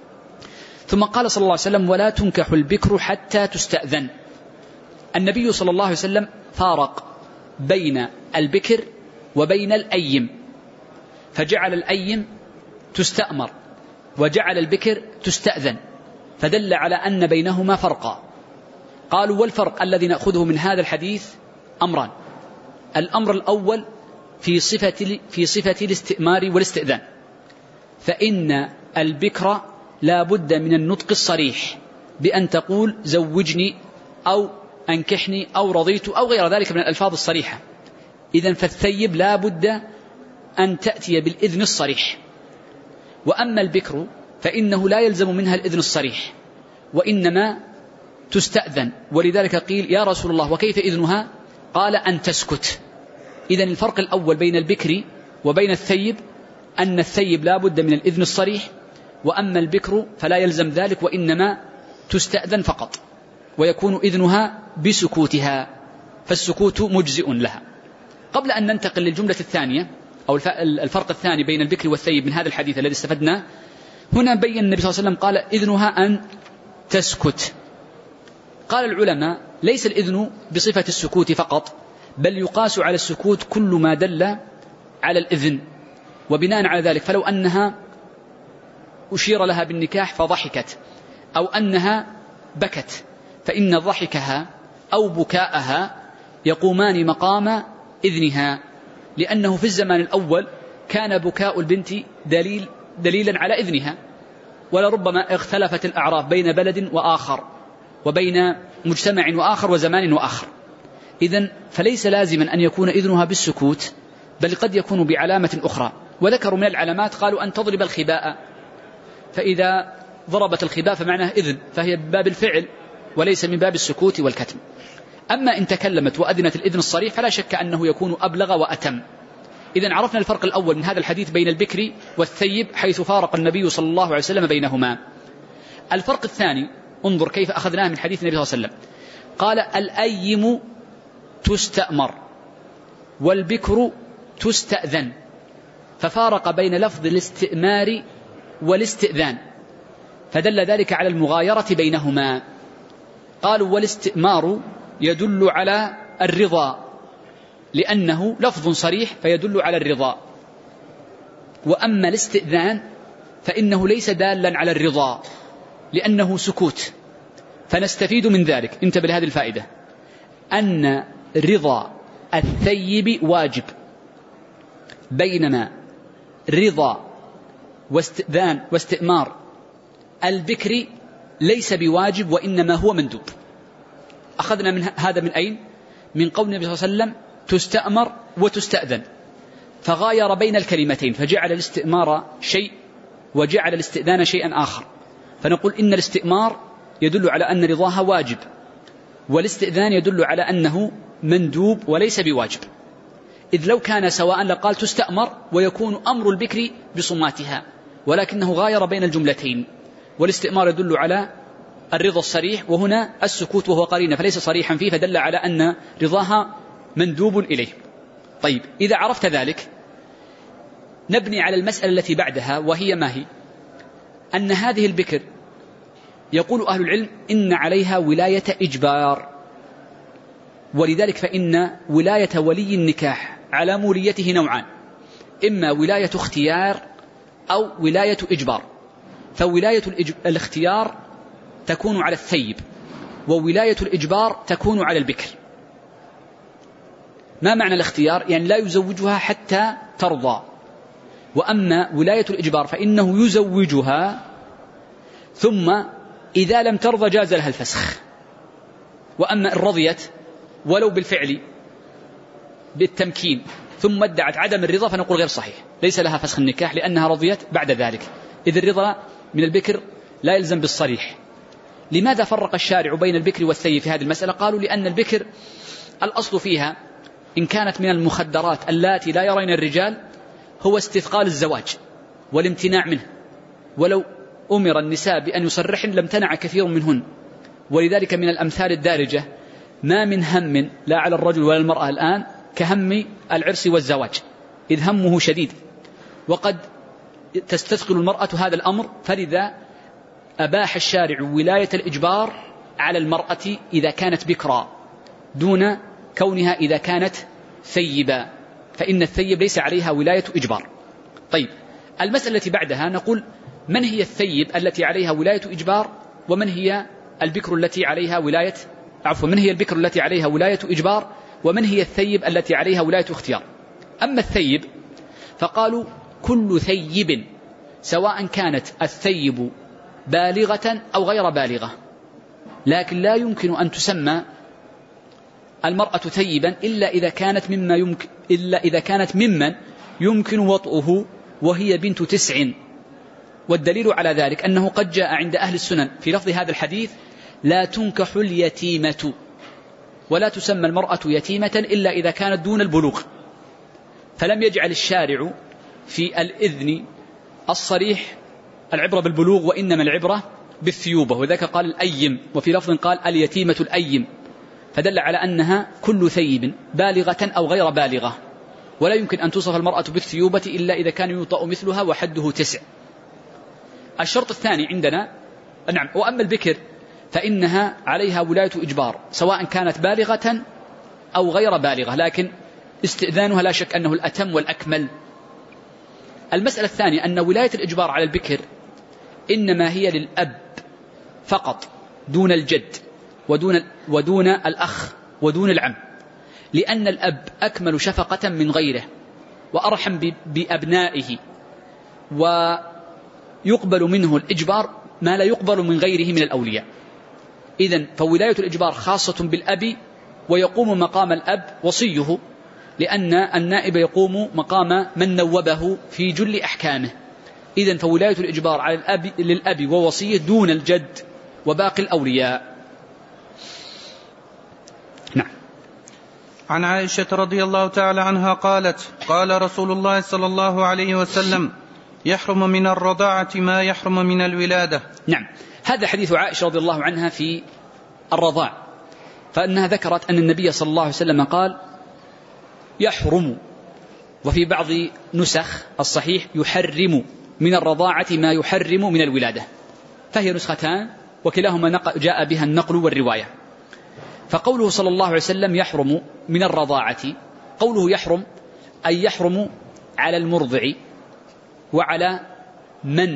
ثم قال صلى الله عليه وسلم: ولا تنكح البكر حتى تستأذن. النبي صلى الله عليه وسلم فارق بين البكر وبين الأيم، فجعل الأيم تستأمر وجعل البكر تستأذن، فدل على أن بينهما فرقا. قالوا: والفرق الذي نأخذه من هذا الحديث أمران. الأمر الأول في صفة الاستئمار والاستئذان، فإن البكر لا بد من النطق الصريح بأن تقول زوجني أو أنكحني أو رضيت أو غير ذلك من الألفاظ الصريحة. إذن فالثيب لا بد أن تأتي بالإذن الصريح. وأما البكر فإنه لا يلزم منها الإذن الصريح وإنما تستأذن، ولذلك قيل: يا رسول الله وكيف إذنها؟ قال: أن تسكت. إذن الفرق الأول بين البكر وبين الثيب أن الثيب لا بد من الإذن الصريح، وأما البكر فلا يلزم ذلك وإنما تستأذن فقط، ويكون إذنها بسكوتها، فالسكوت مجزئ لها. قبل أن ننتقل للجملة الثانية أو الفرق الثاني بين البكر والثيب من هذا الحديث الذي استفدناه، هنا بين النبي صلى الله عليه وسلم قال: إذنها أن تسكت. قال العلماء: ليس الإذن بصفة السكوت فقط، بل يقاس على السكوت كل ما دل على الإذن. وبناء على ذلك فلو أنها أشير لها بالنكاح فضحكت أو أنها بكت، فإن ضحكها أو بكاءها يقومان مقام إذنها، لأنه في الزمان الأول كان بكاء البنت دليلا على إذنها، ولربما اختلفت الأعراف بين بلد وآخر وبين مجتمع وآخر وزمان وآخر. إذن فليس لازما أن يكون إذنها بالسكوت، بل قد يكون بعلامة أخرى. وذكروا من العلامات قالوا: أن تضرب الخباء، فإذا ضربت الخباء فمعناه إذن، فهي من باب الفعل وليس من باب السكوت والكتم. أما إن تكلمت وأذنت الإذن الصريح فلا شك أنه يكون أبلغ وأتم. إذن عرفنا الفرق الأول من هذا الحديث بين البكر والثيب، حيث فارق النبي صلى الله عليه وسلم بينهما. الفرق الثاني، انظر كيف أخذناه من حديث النبي صلى الله عليه وسلم. قال: الأيم تستأمر والبكر تستأذن، ففارق بين لفظ الاستئمار والاستئذان، فدل ذلك على المغايرة بينهما. قالوا: والاستئمار يدل على الرضا لأنه لفظ صريح فيدل على الرضا، وأما الاستئذان فإنه ليس دالا على الرضا لأنه سكوت. فنستفيد من ذلك، انتبه لهذه الفائدة، أن رضا الثيب واجب، بينما رضا واستئذان واستئمار البكر ليس بواجب وإنما هو مندوب. أخذنا من هذا من أين؟ من قول النبي صلى الله عليه وسلم: تستأمر وتستأذن، فغاير بين الكلمتين، فجعل الاستئمار شيء وجعل الاستئذان شيئا آخر. فنقول إن الاستئمار يدل على أن رضاها واجب، والاستئذان يدل على أنه مندوب وليس بواجب. إذ لو كان سواء لقال تستأمر ويكون أمر البكر بصماتها، ولكنه غاير بين الجملتين، والاستئمار يدل على الرضا الصريح، وهنا السكوت وهو قرينة فليس صريحا فيه، فدل على أن رضاها مندوب إليه. طيب، إذا عرفت ذلك نبني على المسألة التي بعدها، وهي ما هي؟ أن هذه البكر يقول أهل العلم إن عليها ولاية إجبار، ولذلك فإن ولاية ولي النكاح على موليته نوعان: إما ولاية اختيار أو ولاية إجبار. فولاية الاختيار تكون على الثيب، وولاية الإجبار تكون على البكر. ما معنى الاختيار؟ يعني لا يزوجها حتى ترضى. وأما ولاية الإجبار فإنه يزوجها، ثم إذا لم ترضى جاز لها الفسخ. وأما إن رضيت ولو بالفعل بالتمكين ثم ادعت عدم الرضا فنقول غير صحيح، ليس لها فسخ النكاح لأنها رضيت بعد ذلك، إذ الرضا من البكر لا يلزم بالصريح. لماذا فرق الشارع بين البكر والثيب في هذه المسألة؟ قالوا لأن البكر الأصل فيها إن كانت من المخدرات اللاتي لا يرين الرجال هو استثقال الزواج والامتناع منه، ولو أمر النساء بأن يصرحن لامتنع كثير منهن. ولذلك من الأمثال الدارجة ما من هم لا على الرجل ولا المرأة الآن كهم العرس والزواج، إذ همه شديد، وقد تستثقل المرأة هذا الأمر، فلذا أباح الشارع ولاية الإجبار على المرأة إذا كانت بكرا دون كونها إذا كانت ثيبا، فإن الثيب ليس عليها ولاية إجبار. طيب، المسألة التي بعدها نقول من هي الثيب التي عليها ولاية إجبار، ومن هي البكر التي عليها ولاية من هي البكر التي عليها ولاية إجبار، ومن هي الثيب التي عليها ولاية اختيار. أما الثيب فقالوا كل ثيب، سواء كانت الثيب بالغة أو غير بالغة، لكن لا يمكن أن تسمى المرأة ثيبا إلا إذا كانت ممن يمكن وطئه وهي بنت 9. والدليل على ذلك أنه قد جاء عند أهل السنن في لفظ هذا الحديث لا تنكح اليتيمة، ولا تسمى المرأة يتيمة إلا إذا كانت دون البلوغ، فلم يجعل الشارع في الإذن الصريح العبرة بالبلوغ، وإنما العبرة بالثيوبة، وذاك قال الأيم، وفي لفظ قال اليتيمة الأيم، فدل على أنها كل ثيب بالغة أو غير بالغة، ولا يمكن أن توصف المرأة بالثيوبة إلا إذا كان يطأ مثلها وحده 9. الشرط الثاني عندنا نعم. وأما البكر فإنها عليها ولاية إجبار سواء كانت بالغة أو غير بالغة، لكن استئذانها لا شك أنه الأتم والأكمل. المسألة الثانية أن ولاية الإجبار على البكر إنما هي للأب فقط دون الجد ودون الأخ ودون العم، لأن الأب أكمل شفقة من غيره وأرحم بأبنائه، ويقبل منه الإجبار ما لا يقبل من غيره من الأولياء. إذن فولاية الإجبار خاصة بالأب، ويقوم مقام الأب وصيه، لأن النائب يقوم مقام من نوبه في جل أحكامه. إذن فولاية الإجبار على للأب ووصيه دون الجد وباقي الأولياء. نعم. عن عائشة رضي الله تعالى عنها قالت: قال رسول الله صلى الله عليه وسلم: يحرم من الرضاعة ما يحرم من الولادة. نعم، هذا حديث عائشة رضي الله عنها في الرضاع، فإنها ذكرت أن النبي صلى الله عليه وسلم قال: يحرم، وفي بعض نسخ الصحيح يحرم من الرضاعة ما يحرم من الولادة، فهي نسختان وكلاهما جاء بها النقل والرواية. فقوله صلى الله عليه وسلم يحرم من الرضاعة، قوله يحرم أي يحرم على المرضع وعلى من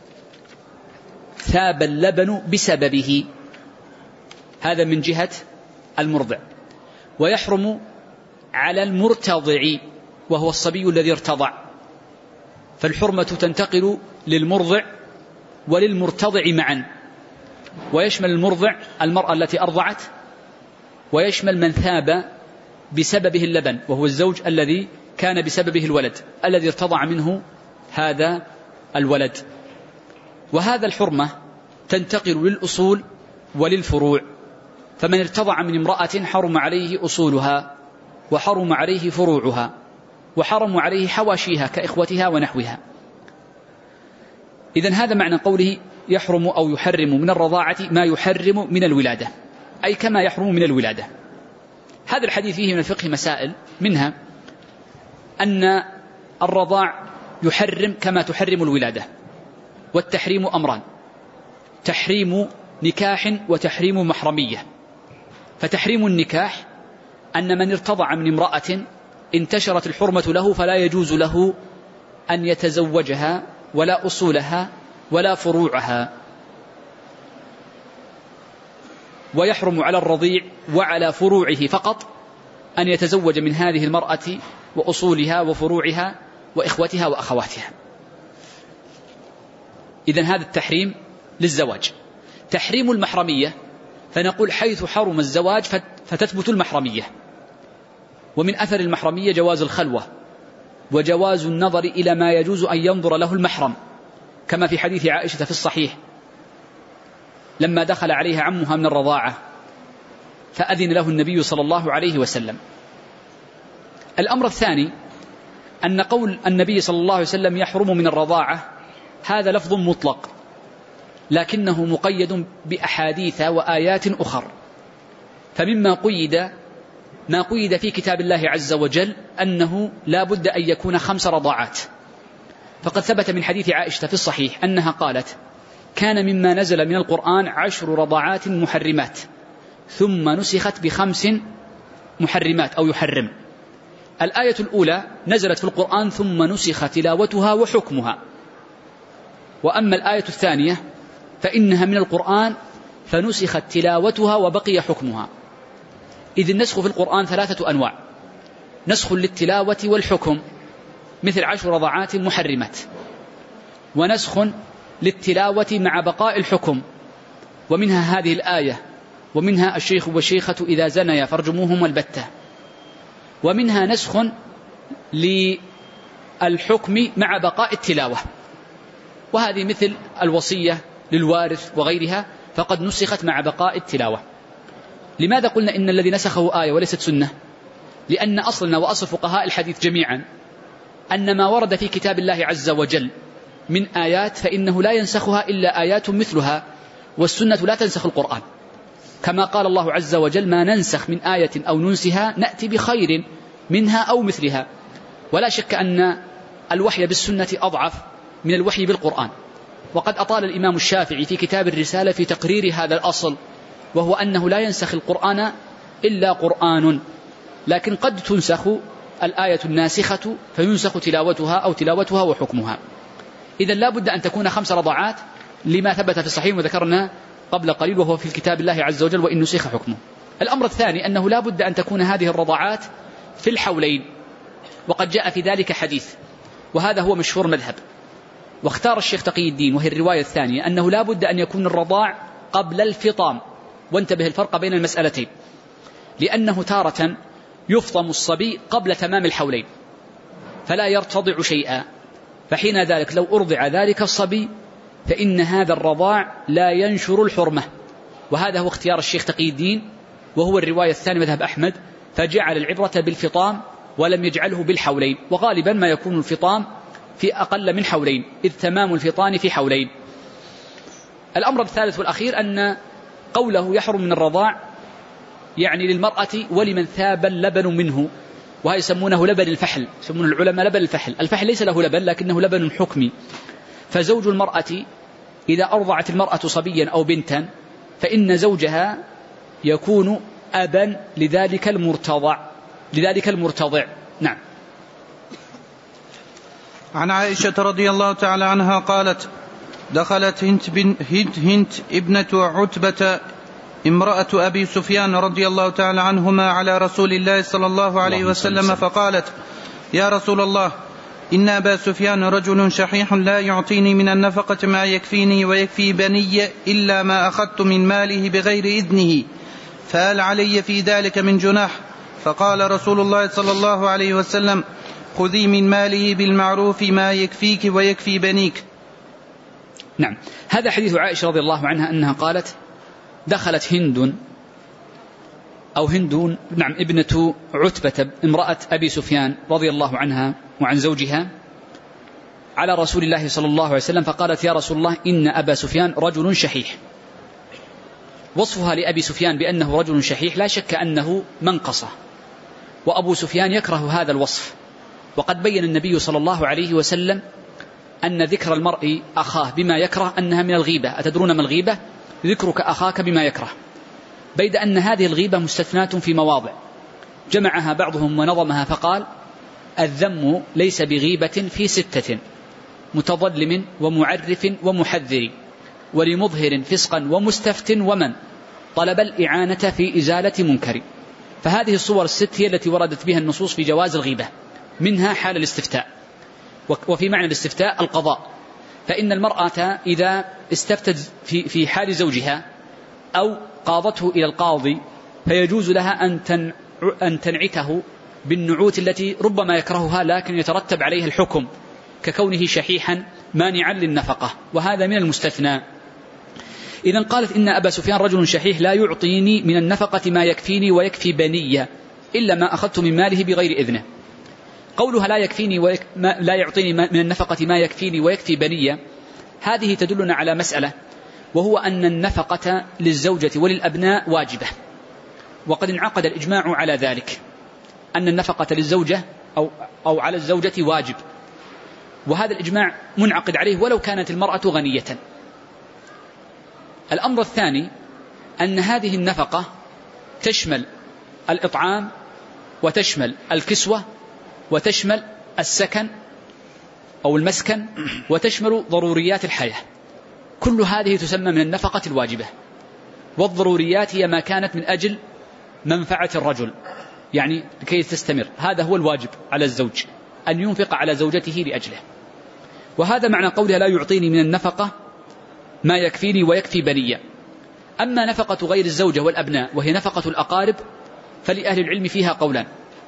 ثاب اللبن بسببه، هذا من جهة المرضع. ويحرم على المرتضع وهو الصبي الذي ارتضع، فالحرمة تنتقل للمرضع وللمرتضع معا، ويشمل المرضع المرأة التي أرضعت، ويشمل من ثاب بسببه اللبن وهو الزوج الذي كان بسببه الولد الذي ارتضع منه هذا الولد. وهذا الحرمة تنتقل للأصول وللفروع، فمن ارتضع من امرأة حرم عليه أصولها وحرم عليه فروعها وحرم عليه حواشيها كإخوتها ونحوها. إذن هذا معنى قوله يحرم أو يحرم من الرضاعة ما يحرم من الولادة، أي كما يحرم من الولادة. هذا الحديث فيه من الفقه مسائل، منها أن الرضاع يحرم كما تحرم الولادة، والتحريم أمران: تحريم نكاح وتحريم محرمية. فتحريم النكاح أن من ارتضع من امرأة انتشرت الحرمة له، فلا يجوز له أن يتزوجها ولا أصولها ولا فروعها. ويحرم على الرضيع وعلى فروعه فقط أن يتزوج من هذه المرأة وأصولها وفروعها وإخوتها وأخواتها. إذن هذا التحريم للزواج. تحريم المحرمية فنقول حيث حرم الزواج فتثبت المحرمية، ومن أثر المحرمية جواز الخلوة وجواز النظر إلى ما يجوز أن ينظر له المحرم، كما في حديث عائشة في الصحيح لما دخل عليها عمها من الرضاعة فأذن له النبي صلى الله عليه وسلم. الأمر الثاني أن قول النبي صلى الله عليه وسلم يحرم من الرضاعة هذا لفظ مطلق، لكنه مقيد بأحاديث وآيات أخر. فمما قيد ما قيد في كتاب الله عز وجل أنه لا بد أن يكون 5 رضاعات. فقد ثبت من حديث عائشة في الصحيح أنها قالت: كان مما نزل من القرآن 10 رضاعات محرمات ثم نسخت ب5 محرمات أو يحرم. الآية الأولى نزلت في القرآن ثم نسخ تلاوتها وحكمها، وأما الآية الثانية فإنها من القرآن فنسخت تلاوتها وبقي حكمها. إذ النسخ في القرآن 3 أنواع: نسخ للتلاوة والحكم مثل 10 رضاعات محرمات، ونسخ للتلاوة مع بقاء الحكم ومنها هذه الآية، ومنها الشيخ والشيخة إذا زنيا فارجموهم البتة، ومنها نسخ للحكم مع بقاء التلاوة، وهذه مثل الوصية للوارث وغيرها فقد نسخت مع بقاء التلاوة. لماذا قلنا إن الذي نسخه آية وليست سنة؟ لأن أصلنا وأصل فقهاء الحديث جميعا أن ما ورد في كتاب الله عز وجل من آيات فإنه لا ينسخها إلا آيات مثلها، والسنة لا تنسخ القرآن، كما قال الله عز وجل: ما ننسخ من آية أو ننسها نأتي بخير منها أو مثلها. ولا شك أن الوحي بالسنة أضعف من الوحي بالقرآن. وقد أطال الإمام الشافعي في كتاب الرسالة في تقرير هذا الأصل، وهو أنه لا ينسخ القرآن إلا قرآن، لكن قد تنسخ الآية الناسخة فينسخ تلاوتها أو تلاوتها وحكمها. إذن لا بد أن تكون 5 رضاعات لما ثبت في الصحيح وذكرنا قبل قليل، وهو في الكتاب الله عز وجل وإن نسخ حكمه. الأمر الثاني أنه لا بد أن تكون هذه الرضاعات في الحولين، وقد جاء في ذلك حديث، وهذا هو مشهور مذهب. واختار الشيخ تقي الدين وهي الرواية الثانية أنه لا بد أن يكون الرضاع قبل الفطام. وانتبه الفرق بين المسألتين، لأنه تارة يفطم الصبي قبل تمام الحولين فلا يرتضع شيئا، فحين ذلك لو أرضع ذلك الصبي فإن هذا الرضاع لا ينشر الحرمة، وهذا هو اختيار الشيخ تقي الدين وهو الرواية الثانية مذهب أحمد، فجعل العبرة بالفطام ولم يجعله بالحولين، وغالبا ما يكون الفطام في أقل من حولين، إذ تمام الفطام في حولين. الأمر الثالث والأخير أن قوله يحرم من الرضاع يعني للمرأة ولمن ثاب اللبن منه، وهي يسمونه لبن الفحل، يسمون العلماء لبن الفحل. الفحل ليس له لبن لكنه لبن حكمي. فزوج المرأة إذا أرضعت المرأة صبيا أو بنتا فإن زوجها يكون أبا لذلك المرتضع. نعم. عن عائشة رضي الله تعالى عنها قالت: دخلت هند ابنة عتبة امرأة أبي سفيان رضي الله تعالى عنهما على رسول الله صلى الله عليه وسلم فقالت: يا رسول الله، إن أبا سفيان رجل شحيح لا يعطيني من النفقة ما يكفيني ويكفي بني إلا ما أخذت من ماله بغير إذنه، فهل علي في ذلك من جناح؟ فقال رسول الله صلى الله عليه وسلم: خذي من ماله بالمعروف ما يكفيك ويكفي بنيك. نعم. هذا حديث عائشة رضي الله عنها أنها قالت: دخلت هند ابنة عتبة امرأة أبي سفيان رضي الله عنها وعن زوجها على رسول الله صلى الله عليه وسلم فقالت: يا رسول الله، إن أبا سفيان رجل شحيح. وصفها لأبي سفيان بأنه رجل شحيح لا شك أنه منقصة، وأبو سفيان يكره هذا الوصف. وقد بين النبي صلى الله عليه وسلم أن ذكر المرء أخاه بما يكره أنها من الغيبة. أتدرون ما الغيبة؟ ذكرك أخاك بما يكره، بيد أن هذه الغيبة مستثنات في مواضع جمعها بعضهم ونظمها فقال: الذم ليس بغيبة في 6: متظلم ومعرف ومحذر ولمظهر فسقا ومستفت ومن طلب الإعانة في إزالة منكر. فهذه الصور ال6 هي التي وردت بها النصوص في جواز الغيبة، منها حال الاستفتاء، وفي معنى الاستفتاء القضاء. فإن المرأة إذا استفتت في حال زوجها أو قاضته إلى القاضي فيجوز لها أن تنعته بالنعوت التي ربما يكرهها لكن يترتب عليها الحكم، ككونه شحيحا مانعا للنفقة، وهذا من المستثنى. إذن قالت: إن أبا سفيان رجل شحيح لا يعطيني من النفقة ما يكفيني ويكفي بني إلا ما أخذت من ماله بغير إذنه. قولها لا يعطيني من النفقة ما يكفيني ويكفي بني، هذه تدلنا على مسألة، وهو أن النفقة للزوجة وللأبناء واجبة، وقد انعقد الإجماع على ذلك، أن النفقة للزوجة أو على الزوجة واجب، وهذا الإجماع منعقد عليه ولو كانت المرأة غنية. الأمر الثاني أن هذه النفقة تشمل الإطعام وتشمل الكسوة وتشمل السكن أو المسكن وتشمل ضروريات الحياة، كل هذه تسمى من النفقة الواجبة. والضروريات هي ما كانت من أجل منفعة الرجل، يعني لكي تستمر، هذا هو الواجب على الزوج أن ينفق على زوجته لأجله. وهذا معنى قولها لا يعطيني من النفقة ما يكفيني ويكفي بنية. أما نفقة غير الزوجة والأبناء وهي نفقة الأقارب فلأهل العلم فيها قولان،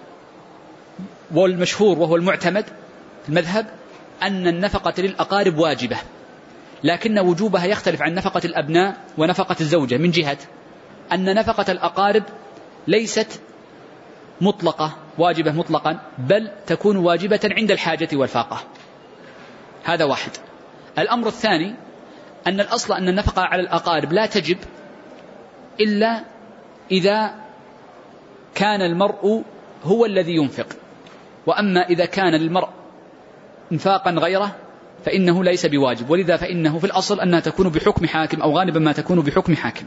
والمشهور وهو المعتمد في المذهب أن النفقة للأقارب واجبة، لكن وجوبها يختلف عن نفقة الأبناء ونفقة الزوجة من جهة أن نفقة الأقارب ليست مطلقة واجبة مطلقا، بل تكون واجبة عند الحاجة والفاقة. هذا واحد. الأمر الثاني أن الأصل أن النفقة على الأقارب لا تجب إلا إذا كان المرء هو الذي ينفق، وأما إذا كان للمرء انفاقا غيره فإنه ليس بواجب، ولذا فإنه في الأصل أنها تكون بحكم حاكم أو غالبا ما تكون بحكم حاكم.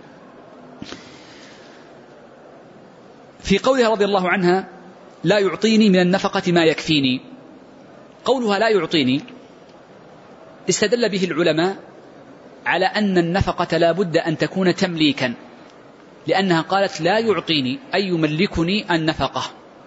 في قولها رضي الله عنها لا يعطيني من النفقة ما يكفيني، قولها لا يعطيني استدل به العلماء على أن النفقة لا بد أن تكون تمليكا، لأنها قالت لا يعطيني أي يملكني النفقة،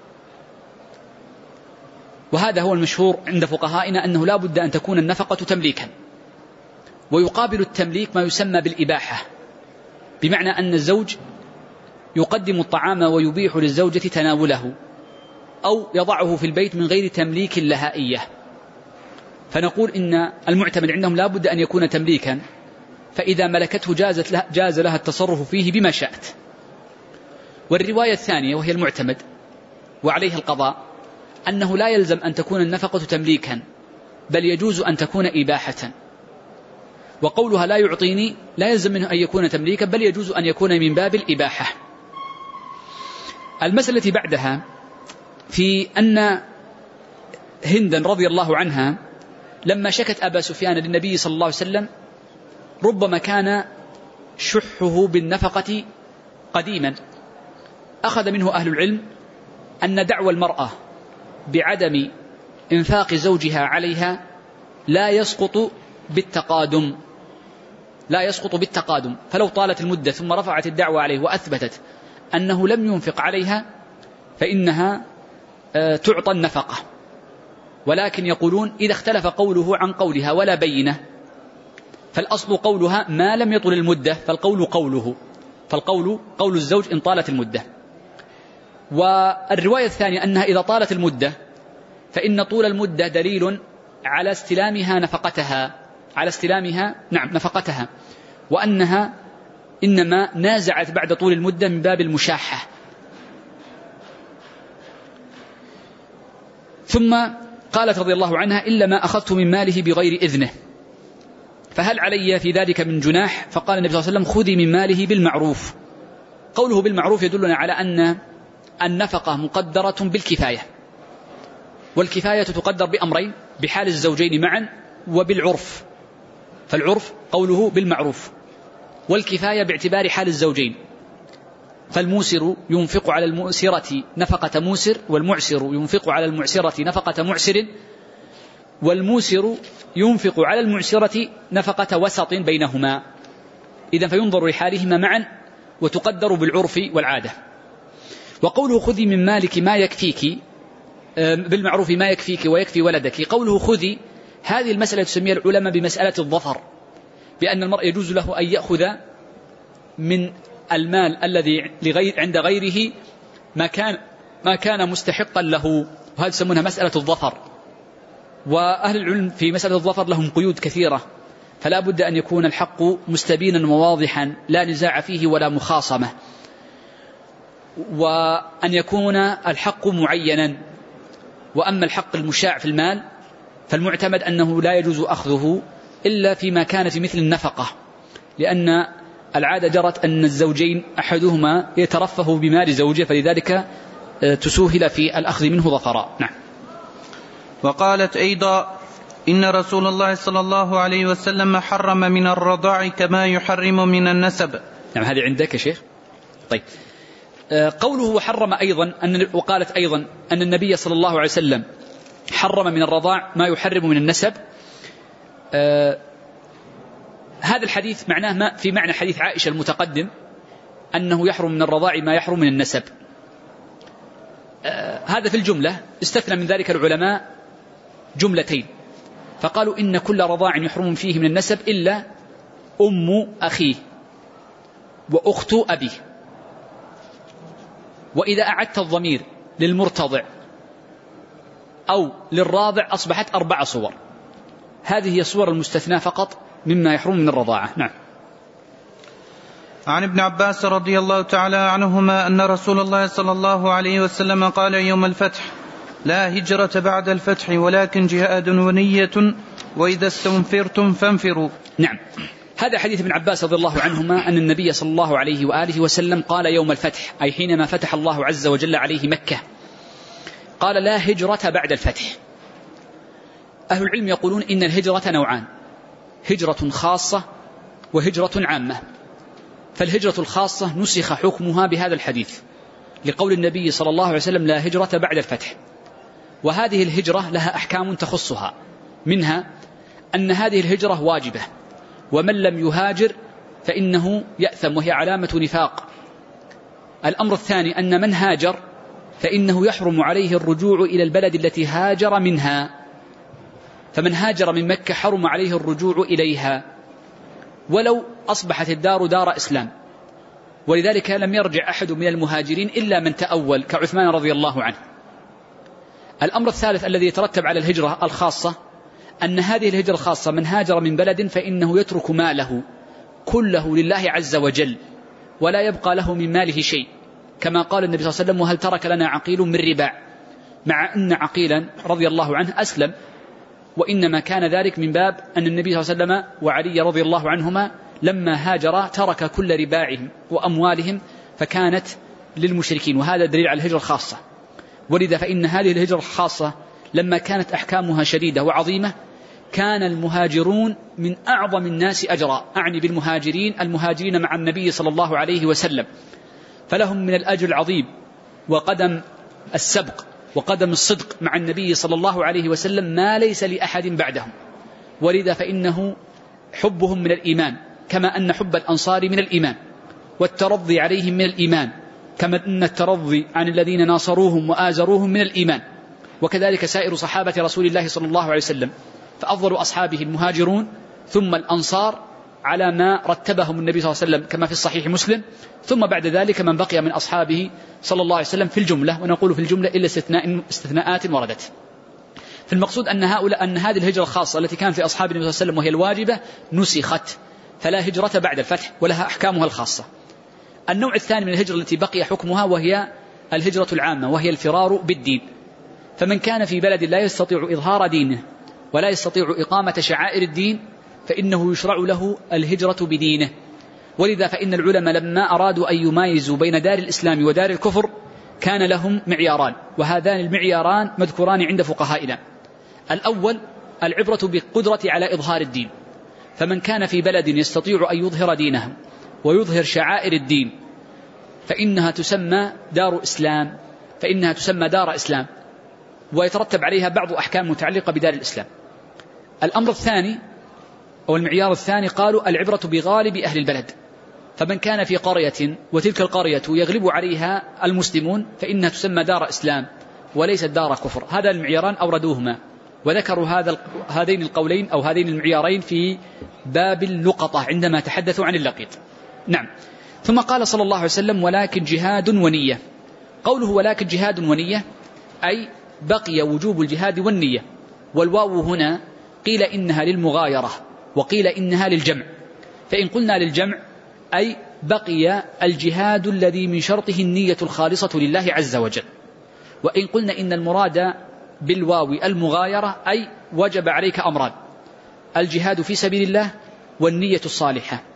وهذا هو المشهور عند فقهائنا أنه لا بد أن تكون النفقة تمليكا. ويقابل التمليك ما يسمى بالإباحة، بمعنى أن الزوج يقدم الطعام ويبيح للزوجة تناوله أو يضعه في البيت من غير تمليك لها إياه، فنقول إن المعتمد عندهم لا بد أن يكون تمليكا، فإذا ملكته جاز لها التصرف فيه بما شاءت. والرواية الثانية وهي المعتمد وعليها القضاء أنه لا يلزم أن تكون النفقة تمليكا، بل يجوز أن تكون إباحة. وقولها لا يعطيني لا يلزم منه أن يكون تمليكا، بل يجوز أن يكون من باب الإباحة. المسألة بعدها في أن هندا رضي الله عنها لما شكت أبا سفيان للنبي صلى الله عليه وسلم ربما كان شحه بالنفقة قديما، أخذ منه أهل العلم أن دعوى المرأة بعدم إنفاق زوجها عليها لا يسقط بالتقادم، فلو طالت المدة ثم رفعت الدعوى عليه وأثبتت أنه لم ينفق عليها فإنها تعطى النفقة. ولكن يقولون إذا اختلف قوله عن قولها ولا بينة فالأصل قولها ما لم يطل المدة، فالقول قول الزوج إن طالت المدة. والرواية الثانية أنها إذا طالت المدة فإن طول المدة دليل على استلامها نفقتها، وأنها إنما نازعت بعد طول المدة من باب المشاحة. ثم قالت رضي الله عنها إلا ما أخذت من ماله بغير إذنه فهل علي في ذلك من جناح؟ فقال النبي صلى الله عليه وسلم خذي من ماله بالمعروف. قوله بالمعروف يدلنا على أن النفقة مقدرة بالكفاية، والكفاية تقدر بأمرين: بحال الزوجين معا وبالعرف. فالعرف قوله بالمعروف، والكفاية باعتبار حال الزوجين. فالموسر ينفق على المؤسرة نفقة موسر، والمعسر ينفق على المعسرة نفقة معسر، والموسر ينفق على المعسرة نفقة وسط بينهما. إذن فينظر لحالهما معا وتقدر بالعرف والعادة. وقوله خذي من مالك ما يكفيك بالمعروف ما يكفيك ويكفي ولدك، قوله خذي هذه المسألة تسميها العلماء بمسألة الظفر، بأن المرء يجوز له أن يأخذ من المال الذي عند غيره ما كان مستحقا له، وهذا يسمونها مسألة الظفر. وأهل العلم في مسألة الظفر لهم قيود كثيرة، فلا بد أن يكون الحق مستبينا وواضحا لا نزاع فيه ولا مخاصمة، وأن يكون الحق معينا. وأما الحق المشاع في المال فالمعتمد أنه لا يجوز أخذه إلا فيما كان في مثل النفقة، لأن العادة جرت أن الزوجين أحدهما يترفه بمال زوجه، فلذلك تسهل في الأخذ منه ظفراء. نعم. وقالت أيضا إن رسول الله صلى الله عليه وسلم حرم من الرضاع كما يحرم من النسب. نعم، هذه عندك يا شيخ. طيب، قوله وحرم أيضا وقالت أيضا أن النبي صلى الله عليه وسلم حرم من الرضاع ما يحرم من النسب. هذا الحديث معناه في معنى حديث عائشة المتقدم أنه يحرم من الرضاع ما يحرم من النسب. هذا في الجملة. استثنى من ذلك العلماء جملتين، فقالوا إن كل رضاع يحرم فيه من النسب إلا أم أخيه وأخت أبيه. وإذا أعدت الضمير للمرتضع أو للراضع أصبحت 4 صور. هذه هي الصور المستثنى فقط مما يحرم من الرضاعة. نعم. عن ابن عباس رضي الله تعالى عنهما أن رسول الله صلى الله عليه وسلم قال يوم الفتح: لا هجرة بعد الفتح ولكن جهاد ونية وإذا استنفرتم فانفروا. نعم، هذا حديث ابن عباس رضي الله عنهما أن النبي صلى الله عليه وآله وسلم قال يوم الفتح، أي حينما فتح الله عز وجل عليه مكة، قال لا هجرة بعد الفتح. أهل العلم يقولون إن الهجرة نوعان: هجرة خاصة وهجرة عامة. فالهجرة الخاصة نسخ حكمها بهذا الحديث لقول النبي صلى الله عليه وسلم لا هجرة بعد الفتح. وهذه الهجرة لها أحكام تخصها، منها أن هذه الهجرة واجبة، ومن لم يهاجر فإنه يأثم، وهي علامة نفاق. الأمر الثاني أن من هاجر فإنه يحرم عليه الرجوع إلى البلد التي هاجر منها، فمن هاجر من مكة حرم عليه الرجوع إليها ولو أصبحت الدار دار إسلام. ولذلك لم يرجع أحد من المهاجرين إلا من تأول كعثمان رضي الله عنه. الأمر الثالث الذي يترتب على الهجرة الخاصة أن هذه الهجرة الخاصة من هاجر من بلد فإنه يترك ماله كله لله عز وجل ولا يبقى له من ماله شيء، كما قال النبي صلى الله عليه وسلم: وهل ترك لنا عقيل من رباع، مع أن عقيلا رضي الله عنه أسلم، وإنما كان ذلك من باب أن النبي صلى الله عليه وسلم وعلي رضي الله عنهما لما هاجر ترك كل رباعهم وأموالهم فكانت للمشركين، وهذا دليل على الهجرة الخاصة. ولذا فإن هذه الهجرة الخاصة لما كانت أحكامها شديدة وعظيمة كان المهاجرون من أعظم الناس أجرا، أعني بالمهاجرين المهاجرين مع النبي صلى الله عليه وسلم، فلهم من الأجر العظيم وقدم السبق وقدم الصدق مع النبي صلى الله عليه وسلم ما ليس لأحد بعدهم. ولذا فإنه حبهم من الإيمان، كما أن حب الأنصار من الإيمان، والترضي عليهم من الإيمان، كما أن الترضي عن الذين ناصروهم وآزروهم من الإيمان، وكذلك سائر صحابة رسول الله صلى الله عليه وسلم. فأفضل أصحابه المهاجرون ثم الأنصار على ما رتبهم النبي صلى الله عليه وسلم كما في الصحيح مسلم، ثم بعد ذلك من بقي من أصحابه صلى الله عليه وسلم في الجملة، ونقول في الجملة إلا استثناءات وردت. فالمقصود أن هذه الهجرة الخاصة التي كان في أصحاب النبي صلى الله عليه وسلم وهي الواجبة نسخت، فلا هجرة بعد الفتح ولها أحكامها الخاصة. النوع الثاني من الهجرة التي بقي حكمها وهي الهجرة العامة، وهي الفرار بالدين. فمن كان في بلد لا يستطيع إظهار دينه ولا يستطيع إقامة شعائر الدين فإنه يشرع له الهجرة بدينه. ولذا فإن العلماء لما أرادوا أن يمايزوا بين دار الإسلام ودار الكفر كان لهم معياران، وهذان المعياران مذكوران عند فقهائنا. الأول العبرة بالقدرة على إظهار الدين، فمن كان في بلد يستطيع أن يظهر دينه ويظهر شعائر الدين فإنها تسمى دار إسلام، فإنها تسمى دار إسلام، ويترتب عليها بعض أحكام متعلقة بدار الإسلام. الأمر الثاني أو المعيار الثاني قالوا العبرة بغالب أهل البلد، فمن كان في قرية وتلك القرية يغلب عليها المسلمون فإنها تسمى دار إسلام وليست دار كفر. هذا المعياران أوردوهما، وذكروا هذين القولين أو هذين المعيارين في باب اللقطة عندما تحدثوا عن اللقيط. نعم. ثم قال صلى الله عليه وسلم ولكن جهاد ونية. قوله ولكن جهاد ونية أي بقي وجوب الجهاد والنية، والواو هنا قيل إنها للمغايرة وقيل إنها للجمع. فإن قلنا للجمع أي بقي الجهاد الذي من شرطه النية الخالصة لله عز وجل، وإن قلنا إن المراد بالواو المغايرة أي وجب عليك أمران: الجهاد في سبيل الله والنية الصالحة.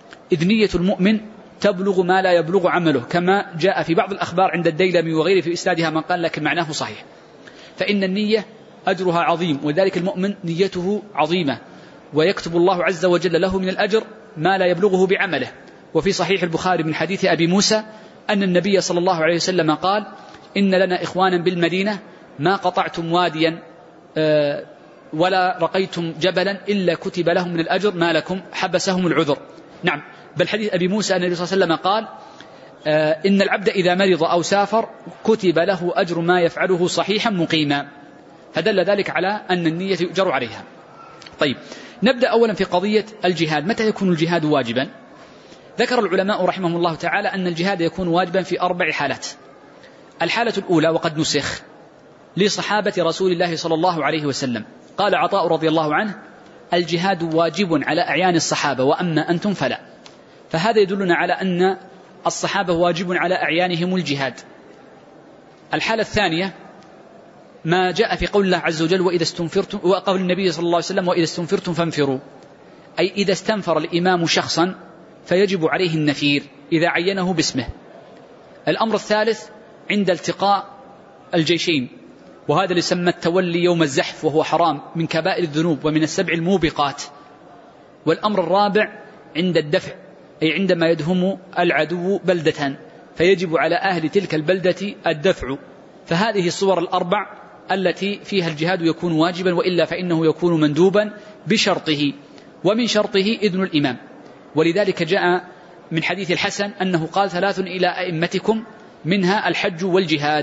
إذ نية المؤمن تبلغ ما لا يبلغ عمله، كما جاء في بعض الأخبار عند الديلمي وغيره في إسنادها من قال لكن معناه صحيح. فإن النية أجرها عظيم، وذلك المؤمن نيته عظيمة، ويكتب الله عز وجل له من الأجر ما لا يبلغه بعمله. وفي صحيح البخاري من حديث أبي موسى أن النبي صلى الله عليه وسلم قال: إن لنا إخوانا بالمدينة ما قطعتم واديا ولا رقيتم جبلا إلا كتب لهم من الأجر ما لكم حبسهم العذر. نعم، بل حديث أبي موسى أن النبي صلى الله عليه وسلم قال: إن العبد إذا مرض أو سافر كتب له أجر ما يفعله صحيحا مقيما. فدل ذلك على أن النية يؤجر عليها. طيب، نبدأ أولا في قضية الجهاد. متى يكون الجهاد واجبا؟ ذكر العلماء رحمهم الله تعالى أن الجهاد يكون واجبا في 4 حالات. الحالة الأولى وقد نسخ لصحابة رسول الله صلى الله عليه وسلم، قال عطاء رضي الله عنه: الجهاد واجب على أعيان الصحابة وأما أنتم فلا. فهذا يدلنا على أن الصحابة واجب على أعيانهم الجهاد. الحالة الثانية ما جاء في قول الله عز وجل: وإذا استنفرتم، وقول النبي صلى الله عليه وسلم: وإذا استنفرتم فانفروا، أي إذا استنفر الإمام شخصا فيجب عليه النفير إذا عينه باسمه. الأمر الثالث عند التقاء الجيشين، وهذا اللي يسمى التولي يوم الزحف، وهو حرام من كبائر الذنوب ومن ال7 الموبقات. والأمر الرابع عند الدفع، أي عندما يدهم العدو بلدة فيجب على أهل تلك البلدة الدفع. فهذه الصور ال4 التي فيها الجهاد يكون واجبا، وإلا فإنه يكون مندوبا بشرطه، ومن شرطه إذن الإمام. ولذلك جاء من حديث الحسن أنه قال: 3 إلى أئمتكم منها الحج والجهاد.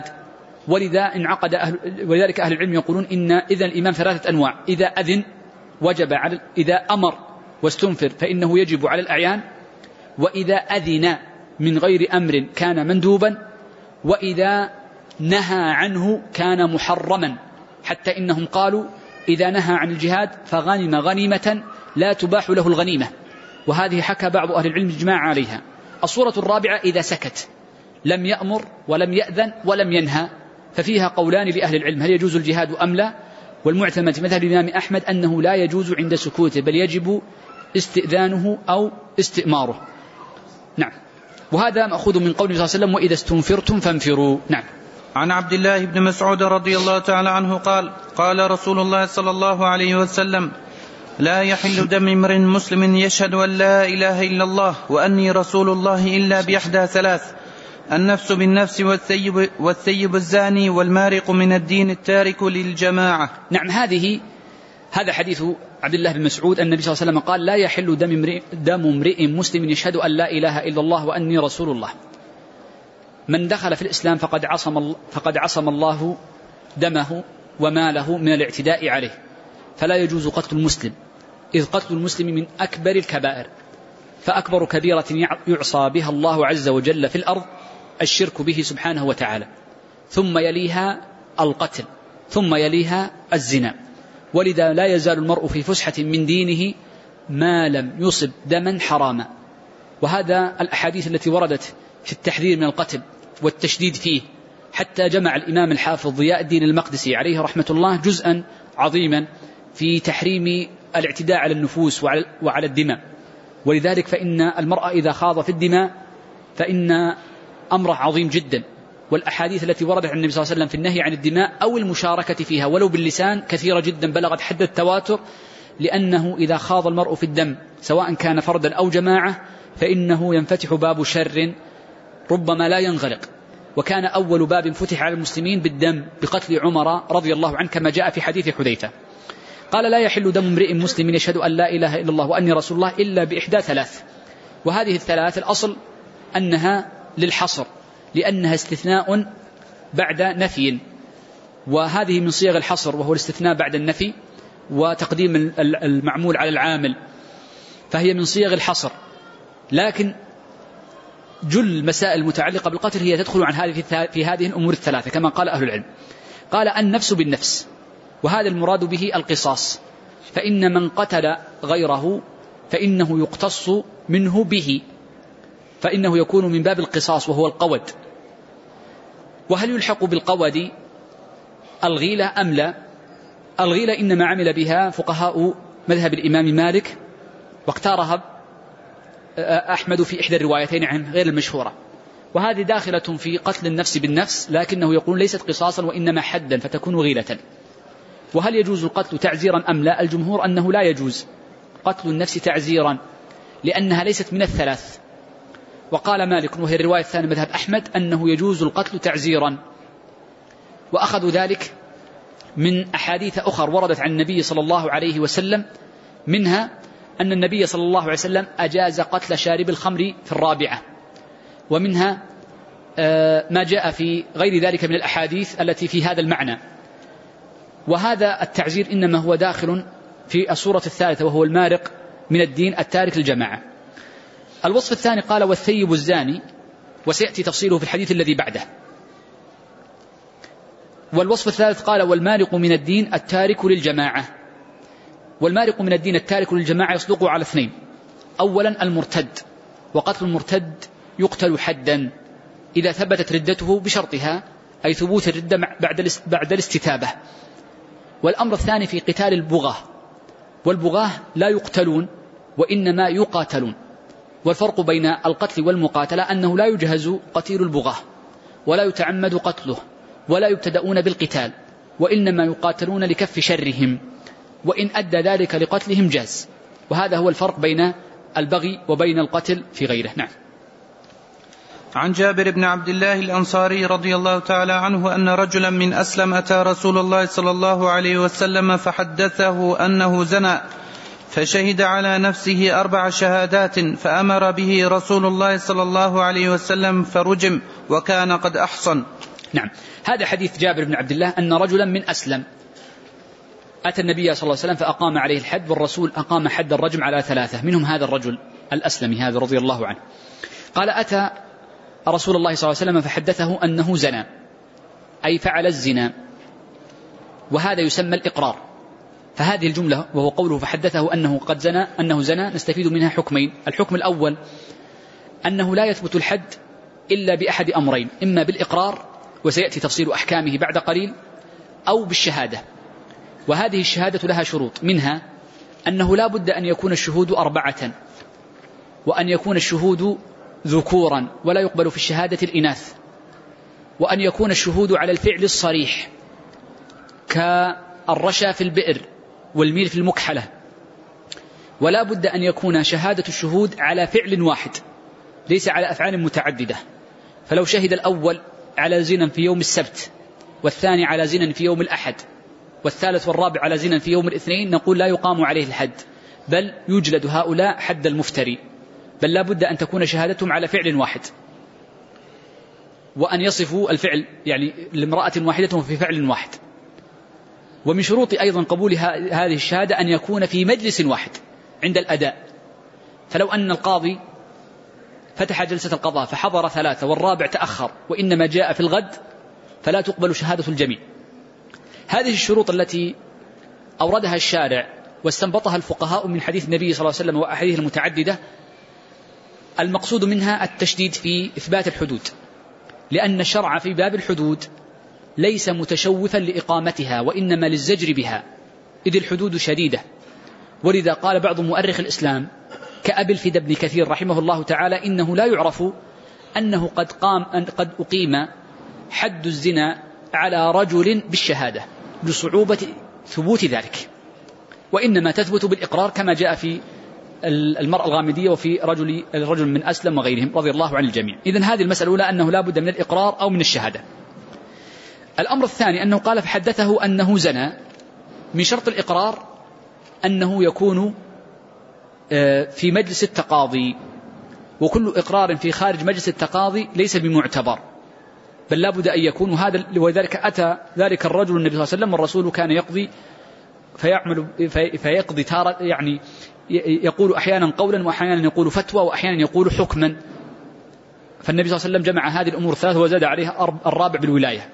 ولذلك أهل العلم يقولون إن إذن الإمام 3 أنواع: إذا أذن وجب على، إذا أمر واستنفر فإنه يجب على الأعيان، وإذا أذن من غير أمر كان مندوبا، وإذا نهى عنه كان محرما. حتى إنهم قالوا: إذا نهى عن الجهاد فغنم غنيمة لا تباح له الغنيمة. وهذه حكى بعض أهل العلم إجماع عليها. الصورة الرابعة إذا سكت، لم يأمر ولم يأذن ولم ينهى، ففيها قولان لأهل العلم: هل يجوز الجهاد أم لا؟ والمعتمد في مذهب الإمام أحمد أنه لا يجوز عند سكوته، بل يجب استئذانه أو استئماره. نعم، وهذا مأخوذ من قول صلى الله عليه وسلم: وإذا استنفرتم فانفروا. نعم. عن عبد الله بن مسعود رضي الله تعالى عنه قال: قال رسول الله صلى الله عليه وسلم: لا يحل دم امرئ مسلم يشهد أن لا إله إلا الله وأني رسول الله إلا بإحدى 3: النفس بالنفس، والثيب الزاني، والمارق من الدين التارك للجماعة. نعم، هذا حديث عبد الله بن مسعود. النبي صلى الله عليه وسلم قال: لا يحل دم امرئ مسلم يشهد أن لا إله إلا الله وأني رسول الله. من دخل في الإسلام فقد عصم الله دمه وماله من الاعتداء عليه، فلا يجوز قتل المسلم، إذ قتل المسلم من أكبر الكبائر. فأكبر كبيرة يعصى بها الله عز وجل في الأرض الشرك به سبحانه وتعالى، ثم يليها القتل، ثم يليها الزنا. ولذا لا يزال المرء في فسحة من دينه ما لم يصب دما حراما. وهذا الأحاديث التي وردت في التحذير من القتل والتشديد فيه، حتى جمع الإمام الحافظ ضياء الدين المقدسي عليه رحمة الله جزءا عظيما في تحريم الاعتداء على النفوس وعلى الدماء. ولذلك فإن المرأة إذا خاض في الدماء فإن أمره عظيم جدا. والأحاديث التي وردت عن النبي صلى الله عليه وسلم في النهي عن الدماء أو المشاركة فيها ولو باللسان كثيرة جدا، بلغت حد التواتر، لأنه إذا خاض المرء في الدم سواء كان فردا أو جماعة فإنه ينفتح باب شر ربما لا ينغلق. وكان أول باب فتح على المسلمين بالدم بقتل عمر رضي الله عنه، كما جاء في حديث حذيفة. قال: لا يحل دم امرئ مسلم يشهد أن لا إله إلا الله وأني رسول الله إلا بإحدى 3. وهذه ال3 الأصل أنها للحصر، لأنها استثناء بعد نفي، وهذه من صيغ الحصر، وهو الاستثناء بعد النفي وتقديم المعمول على العامل، فهي من صيغ الحصر. لكن جل المسائل المتعلقة بالقتل هي تدخل عن في هذه الأمور ال3 كما قال أهل العلم. قال: النفس بالنفس، وهذا المراد به القصاص، فإن من قتل غيره فإنه يقتص منه به، فإنه يكون من باب القصاص وهو القود. وهل يلحق بالقود الغيلة أم لا؟ الغيلة إنما عمل بها فقهاء مذهب الإمام مالك، واختارها أحمد في إحدى الروايتين عن غير المشهورة، وهذه داخلة في قتل النفس بالنفس، لكنه يقول ليست قصاصا وإنما حدا فتكون غيلة. وهل يجوز القتل تعزيرا أم لا؟ الجمهور أنه لا يجوز قتل النفس تعزيرا لأنها ليست من الثلاث. وقال مالك وهي الرواية الثانية مذهب أحمد أنه يجوز القتل تعزيرا، وأخذوا ذلك من أحاديث أخرى وردت عن النبي صلى الله عليه وسلم، منها أن النبي صلى الله عليه وسلم أجاز قتل شارب الخمر في الرابعة، ومنها ما جاء في غير ذلك من الأحاديث التي في هذا المعنى. وهذا التعزير إنما هو داخل في الصورة الثالثة، وهو المارق من الدين التارك للجماعة. الوصف الثاني قال والثيب الزاني، وسيأتي تفصيله في الحديث الذي بعده. والوصف الثالث قال والمارق من الدين التارك للجماعة. والمارق من الدين التارك للجماعة يصدق على اثنين: أولا المرتد، وقتل المرتد يقتل حدا إذا ثبتت ردته بشرطها، أي ثبوت الردة بعد الاستتابة. والأمر الثاني في قتال البغاة، والبغاة لا يقتلون وإنما يقاتلون. والفرق بين القتل والمقاتلة أنه لا يجهز قتيل البغاة ولا يتعمد قتله ولا يبتدؤون بالقتال، وإنما يقاتلون لكف شرهم، وإن أدى ذلك لقتلهم جاز. وهذا هو الفرق بين البغي وبين القتل في غيره. نعم. عن جابر بن عبد الله الأنصاري رضي الله تعالى عنه أن رجلا من أسلم أتى رسول الله صلى الله عليه وسلم فحدثه أنه زنى، فشهد على نفسه 4 شهادات، فأمر به رسول الله صلى الله عليه وسلم فرجم وكان قد أحصن. نعم، هذا حديث جابر بن عبد الله أن رجلا من أسلم أتى النبي صلى الله عليه وسلم فأقام عليه الحد، والرسول أقام حد الرجم على 3، منهم هذا الرجل الأسلمي هذا رضي الله عنه. قال أتى رسول الله صلى الله عليه وسلم فحدثه أنه زنى، أي فعل الزنا، وهذا يسمى الإقرار. فهذه الجملة وهو قوله فحدثه أنه قد زنى أنه زنى نستفيد منها حكمين: الحكم الأول أنه لا يثبت الحد إلا بأحد أمرين، إما بالإقرار وسيأتي تفصيل أحكامه بعد قليل، أو بالشهادة. وهذه الشهادة لها شروط، منها أنه لا بد أن يكون الشهود 4، وأن يكون الشهود ذكورا ولا يقبل في الشهادة الإناث، وأن يكون الشهود على الفعل الصريح كالرشا في البئر والميل في المكحلة، ولا بد أن يكون شهادة الشهود على فعل واحد ليس على أفعال متعددة. فلو شهد الأول على زنا في يوم السبت، والثاني على زنا في يوم الأحد، والثالث والرابع على زنا في يوم الاثنين، نقول لا يقام عليه الحد، بل يجلد هؤلاء حد المفتري، بل لا بد أن تكون شهادتهم على فعل واحد، وأن يصفوا الفعل يعني لامرأة واحدة في فعل واحد. ومن شروط أيضا قبول هذه الشهادة أن يكون في مجلس واحد عند الأداء. فلو أن القاضي فتح جلسة القضاء فحضر 3 والرابع تأخر وإنما جاء في الغد، فلا تقبل شهادة الجميع. هذه الشروط التي أوردها الشارع واستنبطها الفقهاء من حديث النبي صلى الله عليه وسلم وأحاديث المتعددة، المقصود منها التشديد في إثبات الحدود، لأن الشرع في باب الحدود ليس متشوفا لإقامتها وإنما للزجر بها، إذ الحدود شديدة. ولذا قال بعض مؤرخ الإسلام كأبي الفدا بن كثير رحمه الله تعالى إنه لا يعرف أنه قد أقيم حد الزنا على رجل بالشهادة لصعوبة ثبوت ذلك، وإنما تثبت بالإقرار كما جاء في المرأة الغامدية وفي الرجل من أسلم وغيرهم رضي الله عن الجميع. إذن هذه المسألة الأولى أنه لا بد من الإقرار أو من الشهادة. الأمر الثاني أنه قال فحدثه أنه زنى، من شرط الإقرار أنه يكون في مجلس التقاضي، وكل إقرار في خارج مجلس التقاضي ليس بمعتبر، بل لا بد أن يكون هذا. ولذلك أتى ذلك الرجل النبي صلى الله عليه وسلم والرسول كان يقضي فيقضي تارة، يعني يقول أحيانا قولا وأحيانا يقول فتوى وأحيانا يقول حكما. فالنبي صلى الله عليه وسلم جمع هذه الأمور الثلاث وزاد عليها الرابع بالولاية.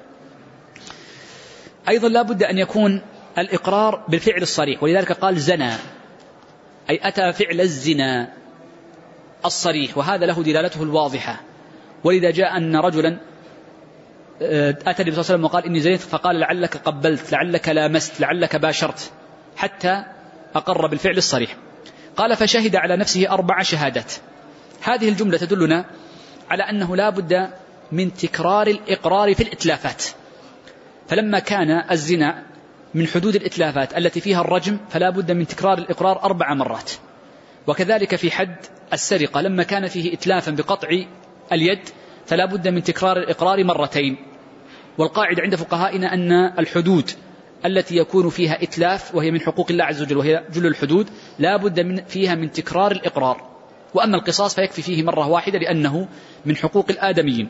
أيضا لا بد أن يكون الإقرار بالفعل الصريح، ولذلك قال زنا، أي أتى فعل الزنا الصريح، وهذا له دلالته الواضحة. ولذا جاء أن رجلا أتى النبي صلى الله عليه وسلم وقال إني زنيت، فقال لعلك قبلت، لعلك لامست، لعلك باشرت، حتى أقر بالفعل الصريح. قال فشهد على نفسه 4 شهادات، هذه الجملة تدلنا على أنه لا بد من تكرار الإقرار في الإتلافات. فلما كان الزنا من حدود الإتلافات التي فيها الرجم فلا بد من تكرار الإقرار 4 مرات. وكذلك في حد السرقة لما كان فيه إتلافا بقطع اليد فلا بد من تكرار الإقرار 2 مرات. والقاعدة عند فقهائنا أن الحدود التي يكون فيها إتلاف وهي من حقوق الله عز وجل وهي جل الحدود لا بد فيها من تكرار الإقرار. وأما القصاص فيكفي فيه مرة واحدة لأنه من حقوق الآدميين.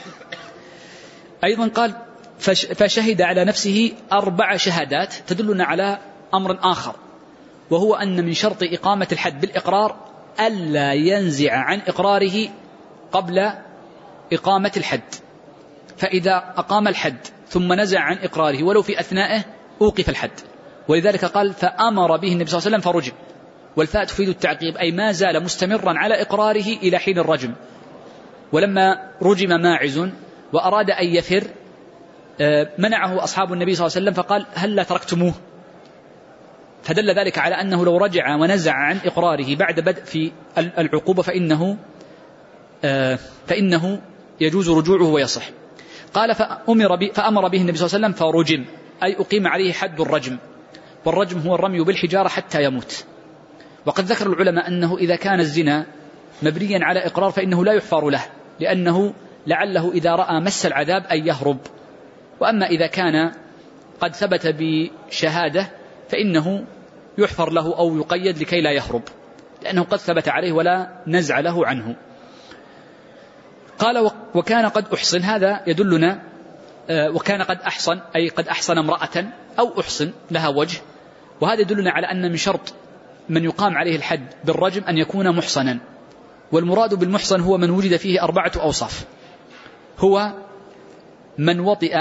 أيضا قال فشهد على نفسه 4 شهادات تدلنا على أمر آخر، وهو أن من شرط إقامة الحد بالإقرار ألا ينزع عن إقراره قبل إقامة الحد. فإذا أقام الحد ثم نزع عن إقراره ولو في أثنائه أوقف الحد. ولذلك قال فأمر به النبي صلى الله عليه وسلم فرجم. والفاء تفيد التعقيب أي ما زال مستمرا على إقراره إلى حين الرجم. ولما رجم ماعز وأراد أن يفر منعه أصحاب النبي صلى الله عليه وسلم فقال هل لا تركتموه؟ فدل ذلك على أنه لو رجع ونزع عن إقراره بعد بدء في العقوبة فإنه يجوز رجوعه ويصح. قال فأمر به النبي صلى الله عليه وسلم فرجم أي أقيم عليه حد الرجم. والرجم هو الرمي بالحجارة حتى يموت. وقد ذكر العلماء أنه إذا كان الزنا مبنيا على إقرار فإنه لا يحفر له لأنه لعله إذا رأى مس العذاب أن يهرب. وأما إذا كان قد ثبت بشهادة فإنه يحفر له أو يقيد لكي لا يهرب لأنه قد ثبت عليه ولا نزع له عنه. قال وكان قد أحصن، هذا يدلنا وكان قد أحصن أي قد أحصن امرأة أو أحصن لها وجه. وهذا يدلنا على أن من شرط من يقام عليه الحد بالرجم أن يكون محصنا. والمراد بالمحصن هو من وجد فيه 4 أوصاف. هو من وطئ،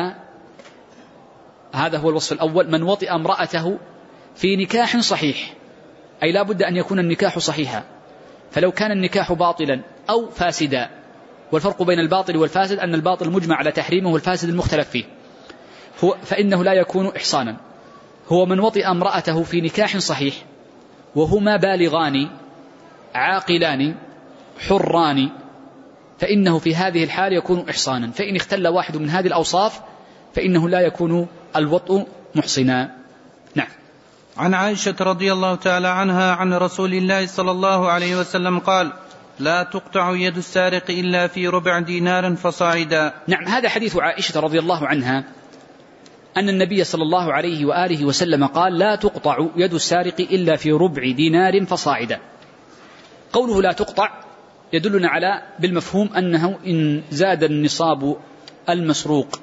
هذا هو الوصف الأول، من وطئ امرأته في نكاح صحيح أي لا بد أن يكون النكاح صحيحا. فلو كان النكاح باطلا أو فاسدا، والفرق بين الباطل والفاسد أن الباطل مجمع على تحريمه والفاسد المختلف فيه، فإنه لا يكون إحصانا. هو من وطئ امرأته في نكاح صحيح وهما بالغان عاقلان حران فإنه في هذه الحال يكون إحصانا. فإن اختل واحد من هذه الأوصاف فإنه لا يكون الوطء محصنا. نعم. عن عائشة رضي الله تعالى عنها عن رسول الله صلى الله عليه وسلم قال لا تقطع يد السارق إلا في ربع دينار فصاعدا. نعم، هذا حديث عائشة رضي الله عنها أن النبي صلى الله عليه وآله وسلم قال لا تقطع يد السارق إلا في ربع دينار فصاعدا. قوله لا تقطع يدلنا على بالمفهوم أنه إن زاد النصاب المسروق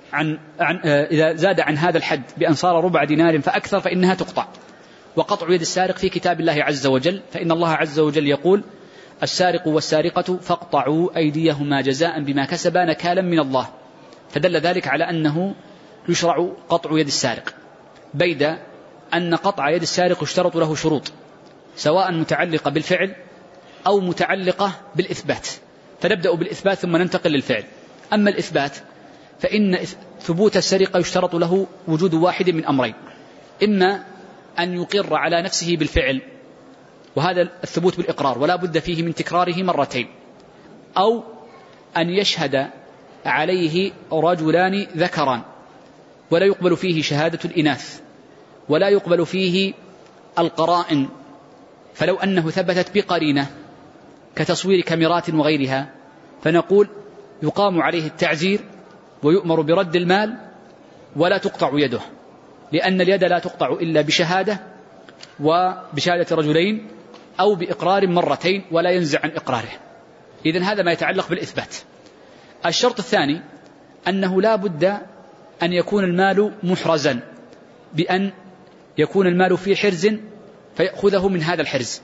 إذا زاد عن هذا الحد بأن صار ربع دينار فأكثر فإنها تقطع. وقطع يد السارق في كتاب الله عز وجل، فإن الله عز وجل يقول السارق والسارقة فاقطعوا أيديهما جزاء بما كسبا نكالا من الله. فدل ذلك على أنه يشرع قطع يد السارق، بيد أن قطع يد السارق يشترط له شروط سواء متعلقة بالفعل أو متعلقة بالإثبات. فنبدأ بالإثبات ثم ننتقل للفعل. أما الإثبات فإن ثبوت السرقة يشترط له وجود واحد من أمرين: إما أن يقر على نفسه بالفعل وهذا الثبوت بالإقرار ولا بد فيه من تكراره 2 مرتين، أو أن يشهد عليه رجلان ذكران ولا يقبل فيه شهادة الإناث ولا يقبل فيه القرائن. فلو أنه ثبتت بقرينة كتصوير كاميرات وغيرها فنقول يقام عليه التعزير ويؤمر برد المال ولا تقطع يده، لأن اليد لا تقطع إلا بشهادة وبشهادة رجلين أو بإقرار 2 مرتين ولا ينزع عن إقراره. إذن هذا ما يتعلق بالإثبات. الشرط الثاني أنه لا بد أن يكون المال محرزا، بأن يكون المال في حرز فيأخذه من هذا الحرز،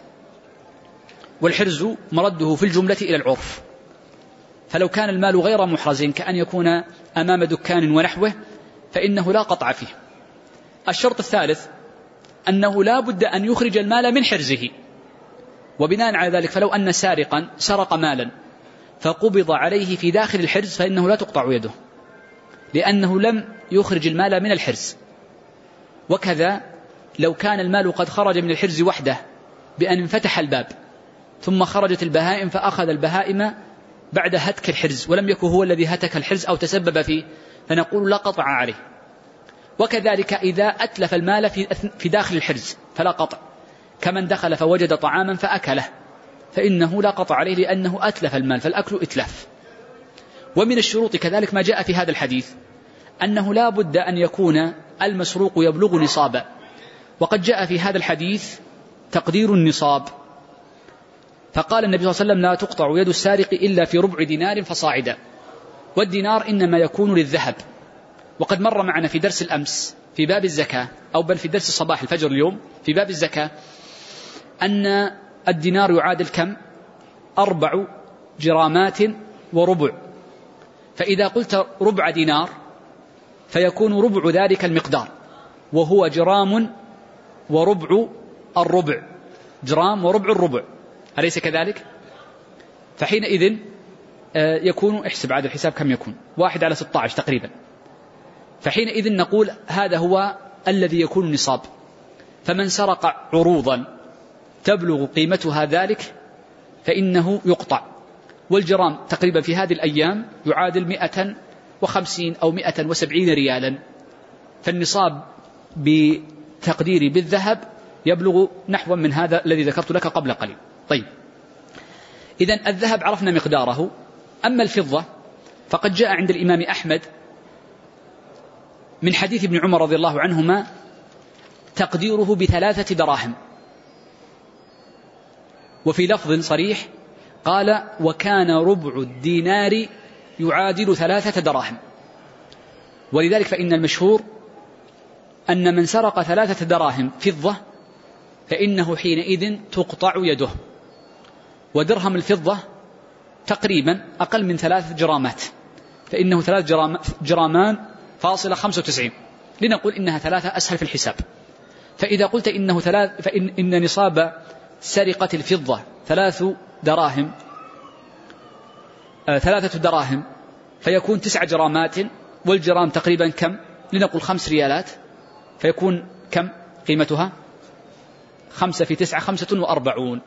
والحرز مرده في الجملة إلى العرف. فلو كان المال غير محرز كأن يكون أمام دكان ونحوه فإنه لا قطع فيه. الشرط الثالث أنه لا بد أن يخرج المال من حرزه، وبناء على ذلك فلو أن سارقا سرق مالا فقبض عليه في داخل الحرز فإنه لا تقطع يده، لأنه لم يخرج المال من الحرز. وكذا لو كان المال قد خرج من الحرز وحده بأن انفتح الباب ثم خرجت البهائم فأخذ البهائم بعد هتك الحرز ولم يكن هو الذي هتك الحرز أو تسبب فيه، فنقول لا قطع عليه. وكذلك إذا أتلف المال في داخل الحرز فلا قطع، كمن دخل فوجد طعاما فأكله فإنه لا قطع عليه لأنه أتلف المال، فالأكل إتلاف. ومن الشروط كذلك ما جاء في هذا الحديث أنه لا بد أن يكون المسروق يبلغ نصابا، وقد جاء في هذا الحديث تقدير النصاب، فقال النبي صلى الله عليه وسلم لا تقطع يد السارق إلا في ربع دينار فصاعدا، والدينار إنما يكون للذهب. وقد مر معنا في درس الأمس في باب الزكاة، أو بل في درس الصباح الفجر اليوم في باب الزكاة، أن الدينار يعادل كم؟ 4 جرامات وربع. فإذا قلت ربع دينار فيكون ربع ذلك المقدار، وهو جرام وربع الربع، جرام وربع الربع، أليس كذلك؟ فحينئذ يكون، احسب عاد الحساب كم يكون، 1/16 تقريبا. فحينئذ نقول هذا هو الذي يكون نصاب. فمن سرق عروضا تبلغ قيمتها ذلك فإنه يقطع. والجرام تقريبا في هذه الأيام يعادل 150 أو 170 ريالا، فالنصاب بتقديري بالذهب يبلغ نحو من هذا الذي ذكرت لك قبل قليل. طيب، إذن الذهب عرفنا مقداره. أما الفضة فقد جاء عند الإمام أحمد من حديث ابن عمر رضي الله عنهما تقديره ب3 دراهم، وفي لفظ صريح قال وكان ربع الدينار يعادل 3 دراهم. ولذلك فإن المشهور أن من سرق 3 دراهم فضة فإنه حينئذ تقطع يده. ودرهم الفضة تقريبا أقل من 3 جرامات، فإنه 3 جرامان فاصلة 95، لنقول إنها 3 أسهل في الحساب. فإذا قلت إنه 3 فإن نصاب سرقة الفضة 3 دراهم فيكون 9 جرامات، والجرام تقريبا كم؟ لنقول 5 ريالات، فيكون كم قيمتها؟ 5 في 9 45.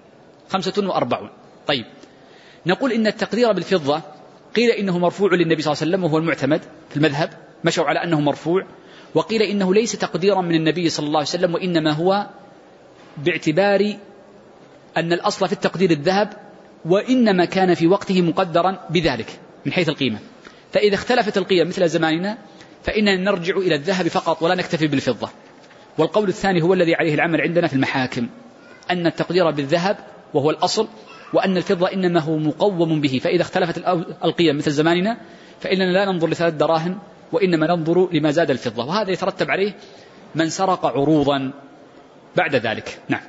طيب، نقول إن التقدير بالفضة قيل إنه مرفوع للنبي صلى الله عليه وسلم وهو المعتمد في المذهب، مشوا على أنه مرفوع، وقيل إنه ليس تقديرا من النبي صلى الله عليه وسلم، وإنما هو باعتبار أن الأصل في التقدير الذهب، وإنما كان في وقته مقدرا بذلك من حيث القيمة. فإذا اختلفت القيم مثل زماننا فإننا نرجع إلى الذهب فقط ولا نكتفي بالفضة. والقول الثاني هو الذي عليه العمل عندنا في المحاكم، أن التقدير بالذهب وهو الأصل، وأن الفضة إنما هو مقوم به. فإذا اختلفت القيم مثل زماننا فإننا لا ننظر ل3 دراهم، وإنما ننظر لما زاد الفضة، وهذا يترتب عليه من سرق عروضا بعد ذلك. نعم.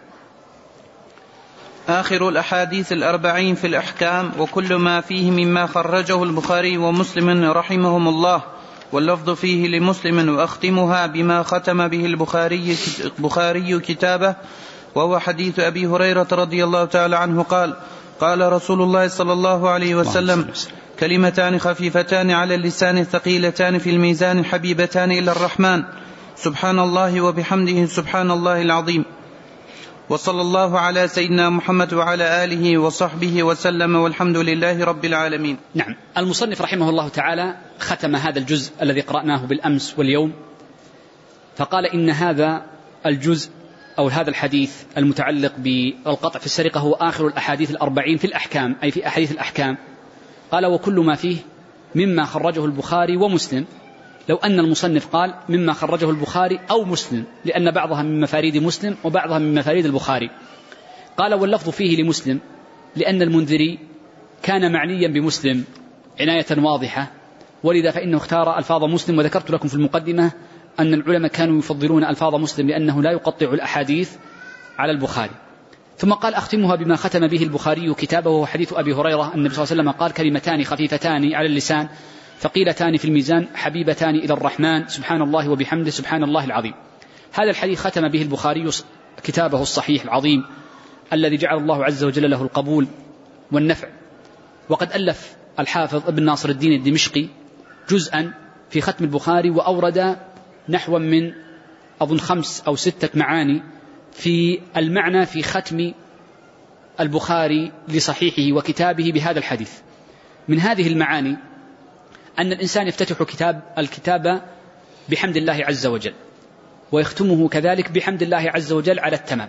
آخر الأحاديث 40 في الأحكام، وكل ما فيه مما خرجه البخاري ومسلم رحمهم الله، واللفظ فيه لمسلم، وأختمها بما ختم به البخاري كتابه، وهو حديث أبي هريرة رضي الله تعالى عنه قال: قال رسول الله صلى الله عليه وسلم: كلمتان خفيفتان على اللسان ثقيلتان في الميزان حبيبتان إلى الرحمن، سبحان الله وبحمده سبحان الله العظيم. وصلى الله على سيدنا محمد وعلى آله وصحبه وسلم، والحمد لله رب العالمين. نعم. المصنف رحمه الله تعالى ختم هذا الجزء الذي قرأناه بالأمس واليوم، فقال إن هذا الجزء أو هذا الحديث المتعلق بالقطع في السرقة هو آخر الأحاديث 40 في الأحكام، أي في أحاديث الأحكام. قال وكل ما فيه مما خرجه البخاري ومسلم. لو أن المصنف قال مما خرجه البخاري أو مسلم، لأن بعضها من مفاريد مسلم وبعضها من مفاريد البخاري. قال واللفظ فيه لمسلم، لأن المنذري كان معنيا بمسلم عناية واضحة، ولذا فإنه اختار ألفاظ مسلم. وذكرت لكم في المقدمة أن العلماء كانوا يفضلون ألفاظ مسلم لأنه لا يقطع الأحاديث على البخاري. ثم قال أختمها بما ختم به البخاري كتابه، وهو حديث أبي هريرة النبي صلى الله عليه وسلم قال: كلمتان خفيفتان على اللسان ثقيلتان في الميزان حبيبتان إلى الرحمن، سبحان الله وبحمده سبحان الله العظيم. هذا الحديث ختم به البخاري كتابه الصحيح العظيم الذي جعل الله عز وجل له القبول والنفع. وقد ألف الحافظ ابن ناصر الدين الدمشقي جزءا في ختم البخاري، وأورد نحو من أظن 5 أو 6 معاني في المعنى في ختم البخاري لصحيحه وكتابه بهذا الحديث. من هذه المعاني أن الإنسان يفتتح الكتاب بحمد الله عز وجل، ويختمه كذلك بحمد الله عز وجل على التمام،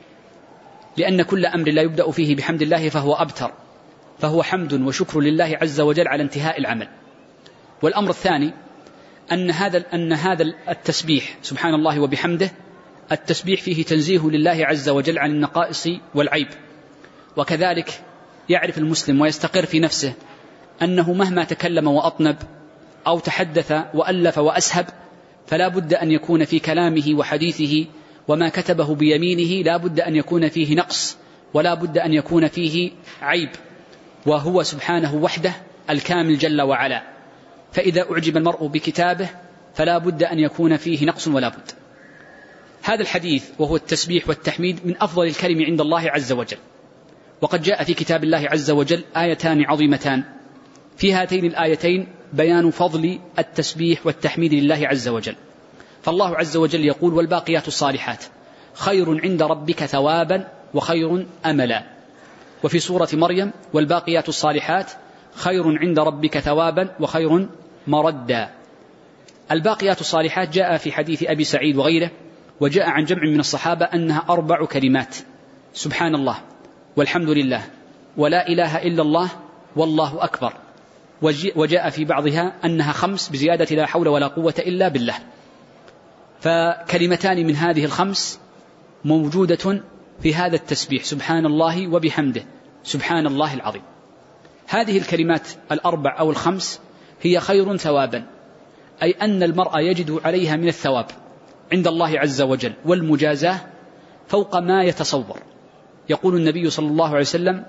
لأن كل أمر لا يبدأ فيه بحمد الله فهو أبتر، فهو حمد وشكر لله عز وجل على انتهاء العمل. والأمر الثاني أن هذا التسبيح سبحان الله وبحمده، التسبيح فيه تنزيه لله عز وجل عن النقائص والعيب، وكذلك يعرف المسلم ويستقر في نفسه أنه مهما تكلم وأطنب أو تحدث وألف وأسهب فلا بد أن يكون في كلامه وحديثه وما كتبه بيمينه لا بد أن يكون فيه نقص ولا بد أن يكون فيه عيب، وهو سبحانه وحده الكامل جل وعلا. فإذا أعجب المرء بكتابه فلا بد أن يكون فيه نقص ولا بد. هذا الحديث وهو التسبيح والتحميد من أفضل الكلم عند الله عز وجل، وقد جاء في كتاب الله عز وجل آيتان عظيمتان، في هاتين الآيتين بيان فضل التسبيح والتحميد لله عز وجل. فالله عز وجل يقول: والباقيات الصالحات خير عند ربك ثوابا وخير أملا. وفي سورة مريم: والباقيات الصالحات خير عند ربك ثوابا وخير مردا. الباقيات الصالحات جاء في حديث أبي سعيد وغيره، وجاء عن جمع من الصحابة أنها 4 كلمات: سبحان الله والحمد لله ولا إله إلا الله والله أكبر. وجاء في بعضها أنها 5 بزيادة لا حول ولا قوة إلا بالله. فكلمتان من هذه 5 موجودة في هذا التسبيح: سبحان الله وبحمده سبحان الله العظيم. هذه الكلمات 4 أو 5 هي خير ثوابا، أي أن المرء يجد عليها من الثواب عند الله عز وجل والمجازاة فوق ما يتصور. يقول النبي صلى الله عليه وسلم: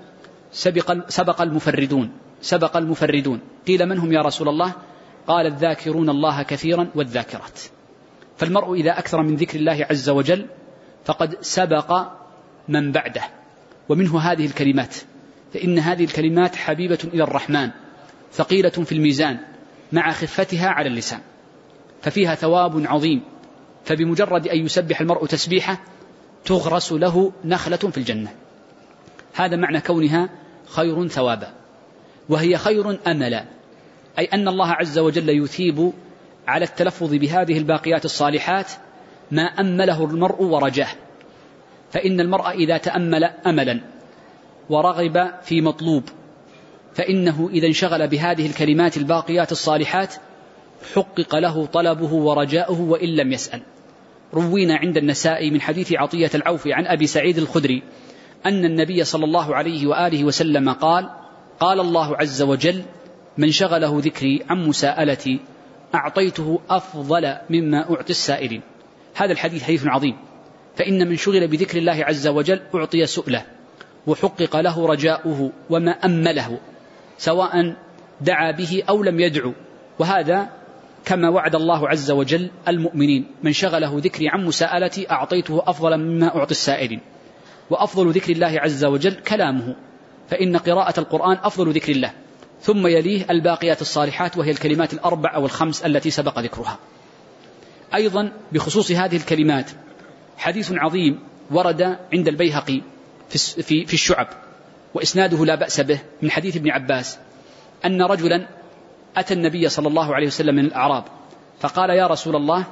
سبق المفردون. قيل: من هم يا رسول الله؟ قال: الذاكرون الله كثيرا والذاكرات. فالمرء إذا أكثر من ذكر الله عز وجل فقد سبق من بعده. ومنه هذه الكلمات، فإن هذه الكلمات حبيبة إلى الرحمن ثقيلة في الميزان مع خفتها على اللسان، ففيها ثواب عظيم. فبمجرد أن يسبح المرء تسبيحة تغرس له نخلة في الجنة. هذا معنى كونها خير ثوابا. وهي خير أملا، أي أن الله عز وجل يثيب على التلفظ بهذه الباقيات الصالحات ما أمله المرء ورجاه. فإن المرء إذا تأمل أملا ورغب في مطلوب فإنه إذا انشغل بهذه الكلمات الباقيات الصالحات حقق له طلبه ورجاؤه وإن لم يسأل. روينا عند النسائي من حديث عطية العوفي عن أبي سعيد الخدري أن النبي صلى الله عليه وآله وسلم قال: قال الله عز وجل: من شغله ذكري عن مساءلتي أعطيته أفضل مما أعطي السائلين. هذا الحديث حديث عظيم، فإن من شغل بذكر الله عز وجل أعطي سؤله وحقق له رجاؤه وما أمله، سواء دعا به أو لم يدعو. وهذا كما وعد الله عز وجل المؤمنين: من شغله ذكري عن مساءلتي أعطيته أفضل مما أعطي السائلين. وأفضل ذكر الله عز وجل كلامه، فإن قراءة القرآن أفضل ذكر الله، ثم يليه الباقيات الصالحات وهي الكلمات 4 أو 5 التي سبق ذكرها. أيضا بخصوص هذه الكلمات حديث عظيم ورد عند البيهقي في الشعب وإسناده لا بأس به، من حديث ابن عباس أن رجلا أتى النبي صلى الله عليه وسلم من الأعراب فقال: يا رسول الله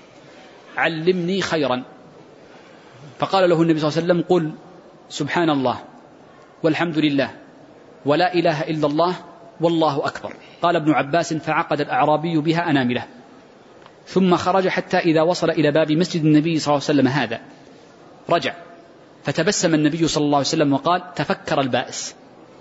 علمني خيرا. فقال له النبي صلى الله عليه وسلم: قل سبحان الله والحمد لله ولا إله إلا الله والله أكبر. قال ابن عباس: فعقد الأعرابي بها أنامله، ثم خرج حتى إذا وصل إلى باب مسجد النبي صلى الله عليه وسلم هذا رجع، فتبسم النبي صلى الله عليه وسلم وقال: تفكر البائس.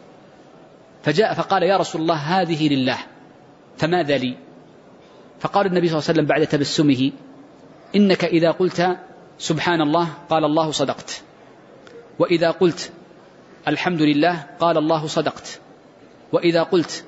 فجاء فقال: يا رسول الله هذه لله فماذا لي؟ فقال النبي صلى الله عليه وسلم بعد تبسمه: إنك إذا قلت سبحان الله قال الله صدقت، وإذا قلت الحمد لله قال الله صدقت، وإذا قلت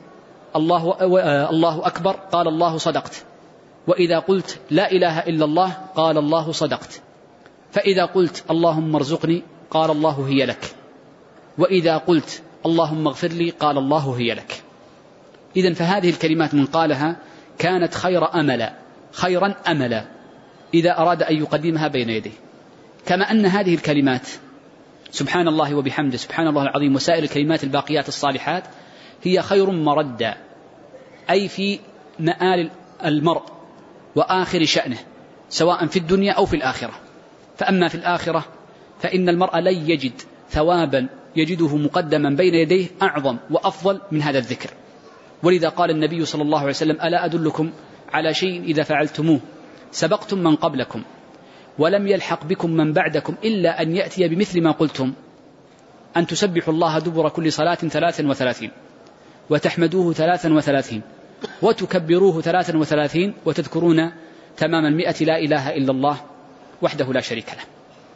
الله أكبر قال الله صدقت، وإذا قلت لا إله إلا الله قال الله صدقت، فإذا قلت اللهم ارزقني قال الله هي لك، وإذا قلت اللهم اغفر لي قال الله هي لك. إذن فهذه الكلمات من قالها كانت خيرا أملا إذا أراد أن يقدمها بين يديه. كما أن هذه الكلمات سبحان الله وبحمده سبحان الله العظيم وسائر الكلمات الباقيات الصالحات هي خير مردا، أي في مآل المرء وآخر شأنه سواء في الدنيا أو في الآخرة. فأما في الآخرة فإن المرء لن يجد ثوابا يجده مقدما بين يديه أعظم وأفضل من هذا الذكر. ولذا قال النبي صلى الله عليه وسلم: ألا أدلكم على شيء إذا فعلتموه سبقتم من قبلكم ولم يلحق بكم من بعدكم إلا أن يأتي بمثل ما قلتم، أن تسبحوا الله دبر كل صلاة 33 وتحمدوه 33 وتكبروه 33 وتذكرون تمام 100 لا إله إلا الله وحده لا شريك له.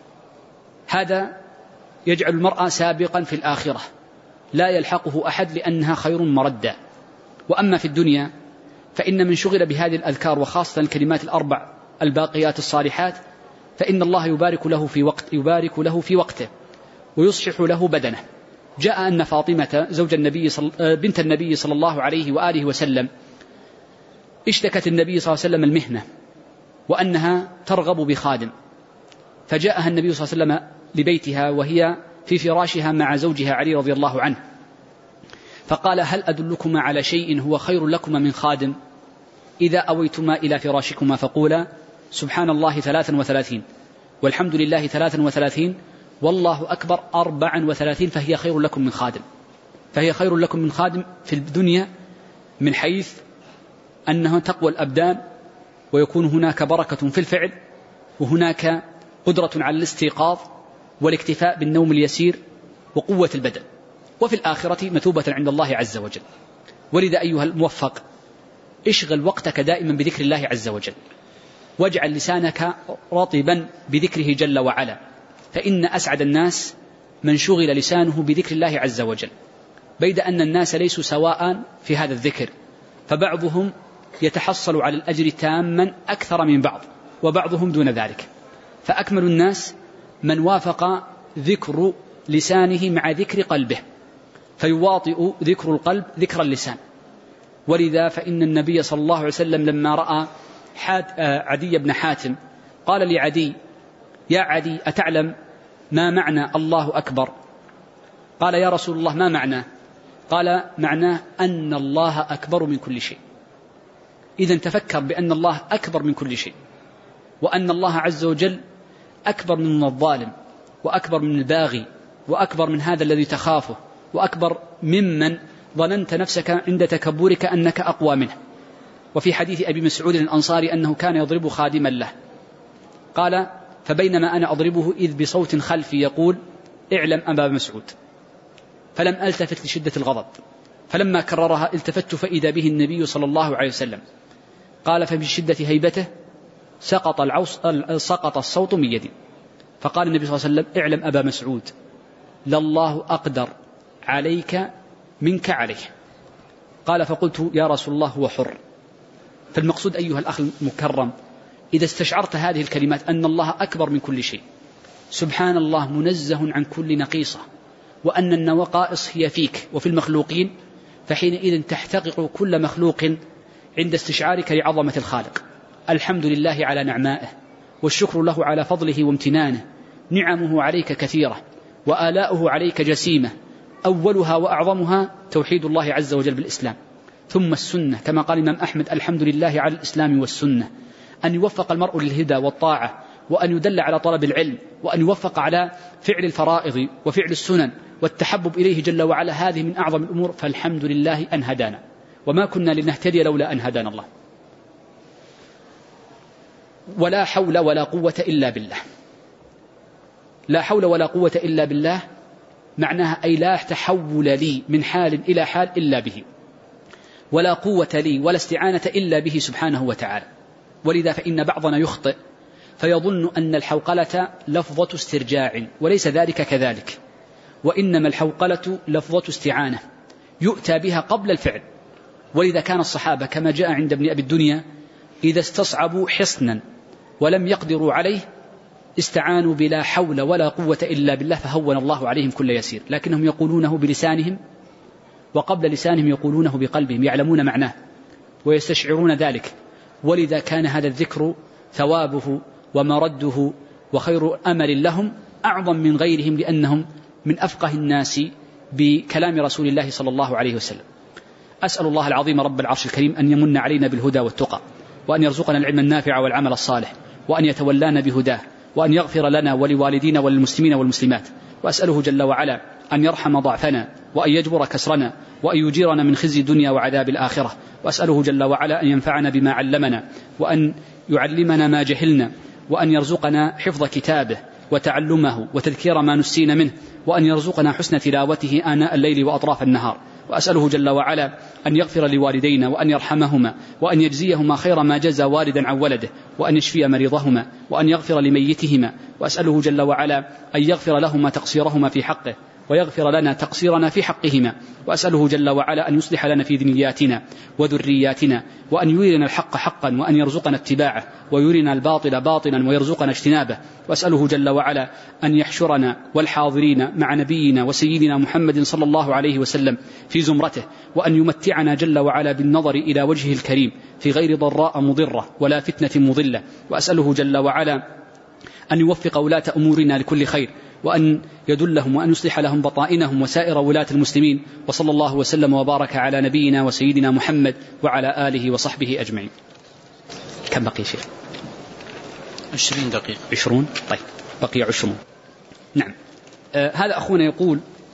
هذا يجعل المرء سابقا في الآخرة لا يلحقه أحد لأنها خير مردا. وأما في الدنيا فإن من شغل بهذه الأذكار وخاصة الكلمات الأربع الباقيات الصالحات فإن الله يبارك له في وقته ويصحح له بدنه. جاء أن فاطمة زوج النبي بنت النبي صلى الله عليه وآله وسلم اشتكت النبي صلى الله عليه وسلم المهنة وأنها ترغب بخادم، فجاءها النبي صلى الله عليه وسلم لبيتها وهي في فراشها مع زوجها علي رضي الله عنه، فقال: هل أدلكما على شيء هو خير لكما من خادم؟ إذا أويتما إلى فراشكما فقولا سبحان الله 33 والحمد لله 33 والله أكبر 34 فهي خير لكم من خادم. فهي خير لكم من خادم في الدنيا من حيث أنها تقوى الأبدان ويكون هناك بركة في الفعل وهناك قدرة على الاستيقاظ والاكتفاء بالنوم اليسير وقوة البدن، وفي الآخرة مثوبة عند الله عز وجل. ولذا أيها الموفق اشغل وقتك دائما بذكر الله عز وجل، واجعل لسانك رطبا بذكره جل وعلا، فإن أسعد الناس من شغل لسانه بذكر الله عز وجل، بيد أن الناس ليسوا سواء في هذا الذكر، فبعضهم يتحصل على الأجر تاما أكثر من بعض وبعضهم دون ذلك. فأكمل الناس من وافق ذكر لسانه مع ذكر قلبه، فيواطئ ذكر القلب ذكر اللسان. ولذا فإن النبي صلى الله عليه وسلم لما رأى عدي بن حاتم قال لعدي: يا عدي أتعلم ما معنى الله أكبر؟ قال: يا رسول الله ما معناه؟ قال: معناه أن الله أكبر من كل شيء. إذن تفكر بأن الله أكبر من كل شيء، وأن الله عز وجل أكبر من الظالم وأكبر من الباغي وأكبر من هذا الذي تخافه وأكبر ممن ظننت نفسك عند تكبرك أنك أقوى منه. وفي حديث أبي مسعود الأنصاري أنه كان يضرب خادما له، قال: فبينما أنا أضربه إذ بصوت خلفي يقول: اعلم أبا مسعود، فلم ألتفت لشدة الغضب، فلما كررها التفت فإذا به النبي صلى الله عليه وسلم، قال: فبشدة هيبته سقط الصوت من يدي. فقال النبي صلى الله عليه وسلم: اعلم أبا مسعود لله أقدر عليك منك عليه. قال: فقلت: يا رسول الله هو حر. فالمقصود أيها الأخ المكرم، إذا استشعرت هذه الكلمات أن الله أكبر من كل شيء، سبحان الله منزه عن كل نقيصة، وأن النقائص هي فيك وفي المخلوقين، فحينئذ تحتقق كل مخلوق عند استشعارك لعظمة الخالق. الحمد لله على نعمائه، والشكر له على فضله وامتنانه. نعمه عليك كثيرة وآلاؤه عليك جسيمة، أولها وأعظمها توحيد الله عز وجل بالإسلام، ثم السنة، كما قال الإمام أحمد: الحمد لله على الإسلام والسنة. أن يوفق المرء للهدى والطاعة، وأن يدل على طلب العلم، وأن يوفق على فعل الفرائض وفعل السنن والتحبب إليه جل وعلا، هذه من أعظم الأمور. فالحمد لله أن هدانا، وما كنا لنهتدي لولا أن هدانا الله. ولا حول ولا قوة إلا بالله. لا حول ولا قوة إلا بالله معناها أي لا تحول لي من حال إلى حال إلا به، ولا قوة لي ولا استعانة إلا به سبحانه وتعالى. ولذا فإن بعضنا يخطئ فيظن أن الحوقلة لفظة استرجاع، وليس ذلك كذلك، وإنما الحوقلة لفظة استعانة يؤتى بها قبل الفعل. ولذا كان الصحابة كما جاء عند ابن أبي الدنيا إذا استصعبوا حصنا ولم يقدروا عليه استعانوا بلا حول ولا قوة إلا بالله فهون الله عليهم كل يسير، لكنهم يقولونه بلسانهم، وقبل لسانهم يقولونه بقلبهم، يعلمون معناه ويستشعرون ذلك. ولذا كان هذا الذكر ثوابه ومرده وخير أمل لهم أعظم من غيرهم لأنهم من أفقه الناس بكلام رسول الله صلى الله عليه وسلم. أسأل الله العظيم رب العرش الكريم أن يمن علينا بالهدى والتقى، وأن يرزقنا العلم النافع والعمل الصالح، وأن يتولانا بهداه، وأن يغفر لنا ولوالدينا وللمسلمين والمسلمات. وأسأله جل وعلا أن يرحم ضعفنا، وأن يجبر كسرنا، وأن يجيرنا من خزي الدنيا وعذاب الآخرة. وأسأله جل وعلا أن ينفعنا بما علمنا، وأن يعلمنا ما جهلنا، وأن يرزقنا حفظ كتابه وتعلمه وتذكير ما نسينا منه، وأن يرزقنا حسن تلاوته آناء الليل وأطراف النهار. وأسأله جل وعلا أن يغفر لوالدينا، وأن يرحمهما، وأن يجزيهما خير ما جزى والدا عن ولده، وأن يشفي مريضهما، وأن يغفر لميتهما. وأسأله جل وعلا أن يغفر لهما تقصيرهما في حقه، ويغفر لنا تقصيرنا في حقهما. وأسأله جل وعلا أن يصلح لنا في ذرياتنا وذرياتنا، وأن يرينا الحق حقا وأن يرزقنا اتباعه، ويرينا الباطل باطلا ويرزقنا اجتنابه. وأسأله جل وعلا أن يحشرنا والحاضرين مع نبينا وسيدنا محمد صلى الله عليه وسلم في زمرته، وأن يمتعنا جل وعلا بالنظر إلى وجهه الكريم في غير ضراء مضرة ولا فتنة مضلة. وأسأله جل وعلا أن يوفق ولاة أمورنا لكل خير، وأن يدلهم وأن يصلح لهم بطائنهم وسائر ولاة المسلمين. وصلى الله وسلم وبارك على نبينا وسيدنا محمد وعلى آله وصحبه أجمعين. كم بقي شيخ؟ 20 دقيقة. 20. طيب بقي 20. نعم. هذا أخونا يقول: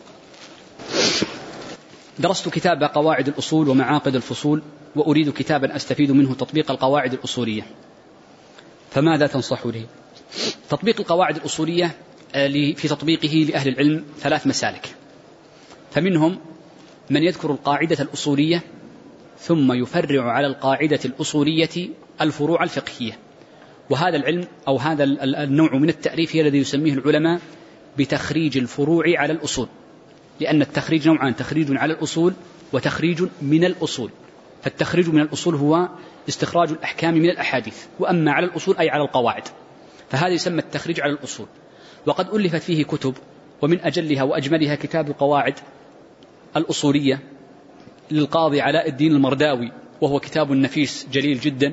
درست كتاب قواعد الأصول ومعاقد الفصول، وأريد كتابا أستفيد منه تطبيق القواعد الأصولية، فماذا تنصح لي؟ تطبيق القواعد الأصولية في تطبيقه لأهل العلم 3 مسالك، فمنهم من يذكر القاعدة الأصولية ثم يفرع على القاعدة الأصولية الفروع الفقهية. وهذا العلم أو هذا النوع من التعريف هي الذي يسميه العلماء بتخريج الفروع على الأصول، لأن التخريج نوعان: تخريج على الأصول وتخريج من الأصول. فالتخريج من الأصول هو استخراج الأحكام من الأحاديث، وأما على الأصول أي على القواعد، فهذا يسمى التخريج على الأصول. وقد ألفت فيه كتب، ومن أجلها وأجملها كتاب القواعد الأصولية للقاضي علاء الدين المرداوي، وهو كتاب نفيس جليل جدا،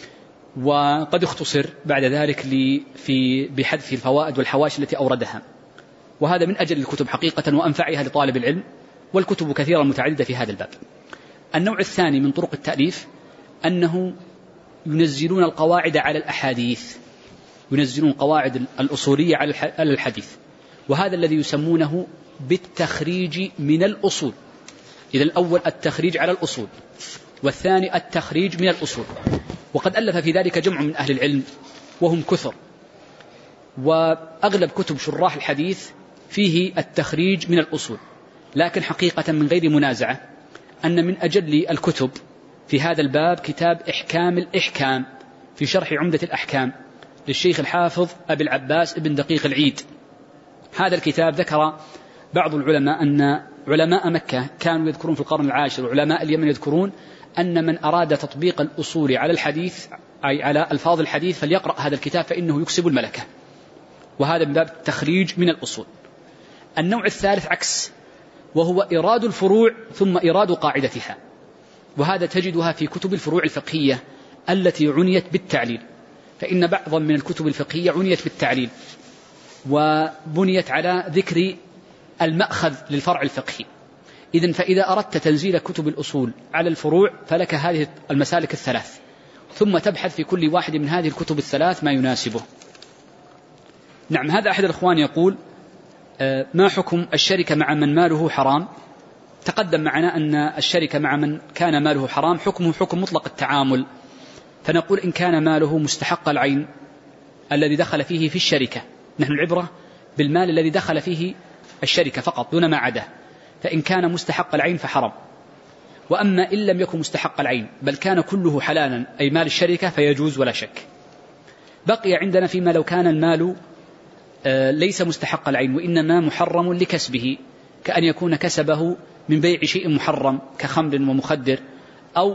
وقد اختصر بعد ذلك بحذف الفوائد والحواشي التي أوردها. وهذا من أجل الكتب حقيقة وأنفعها لطالب العلم، والكتب كثيرة متعددة في هذا الباب. النوع الثاني من طرق التأليف أنه ينزلون القواعد على الأحاديث، ينزلون القواعد الأصولية على الحديث، وهذا الذي يسمونه بالتخريج من الأصول. إذا الأول التخريج على الأصول، والثاني التخريج من الأصول. وقد ألف في ذلك جمع من أهل العلم وهم كثر، وأغلب كتب شراح الحديث فيه التخريج من الأصول. لكن حقيقة من غير منازعة أن من أجل الكتب في هذا الباب كتاب إحكام الإحكام في شرح عمدة الأحكام للشيخ الحافظ أبي العباس ابن دقيق العيد. هذا الكتاب ذكر بعض العلماء أن علماء مكة كانوا يذكرون في القرن العاشر، وعلماء اليمن يذكرون أن من أراد تطبيق الأصول على الحديث أي على ألفاظ الحديث فليقرأ هذا الكتاب فإنه يكسب الملكة. وهذا من باب التخريج من الأصول. النوع الثالث عكس، وهو إيراد الفروع ثم إيراد قاعدتها، وهذا تجدها في كتب الفروع الفقهية التي عنيت بالتعليل، فإن بعضا من الكتب الفقهية عنيت بالتعليل وبنيت على ذكر المأخذ للفرع الفقهي. إذن فإذا أردت تنزيل كتب الأصول على الفروع فلك هذه المسالك الثلاث، ثم تبحث في كل واحد من هذه الكتب الثلاث ما يناسبه. نعم. هذا أحد الأخوان يقول: ما حكم الشركة مع من ماله حرام؟ تقدم معنا أن الشركة مع من كان ماله حرام حكمه حكم مطلق التعامل، فنقول إن كان ماله مستحق العين الذي دخل فيه في الشركة، نحن العبرة بالمال الذي دخل فيه الشركة فقط دون ما عدا، فإن كان مستحق العين فحرم. وأما إن لم يكن مستحق العين بل كان كله حلالا أي مال الشركة فيجوز ولا شك. بقي عندنا فيما لو كان المال ليس مستحق العين وإنما محرم لكسبه، كأن يكون كسبه من بيع شيء محرم كخمر ومخدر، أو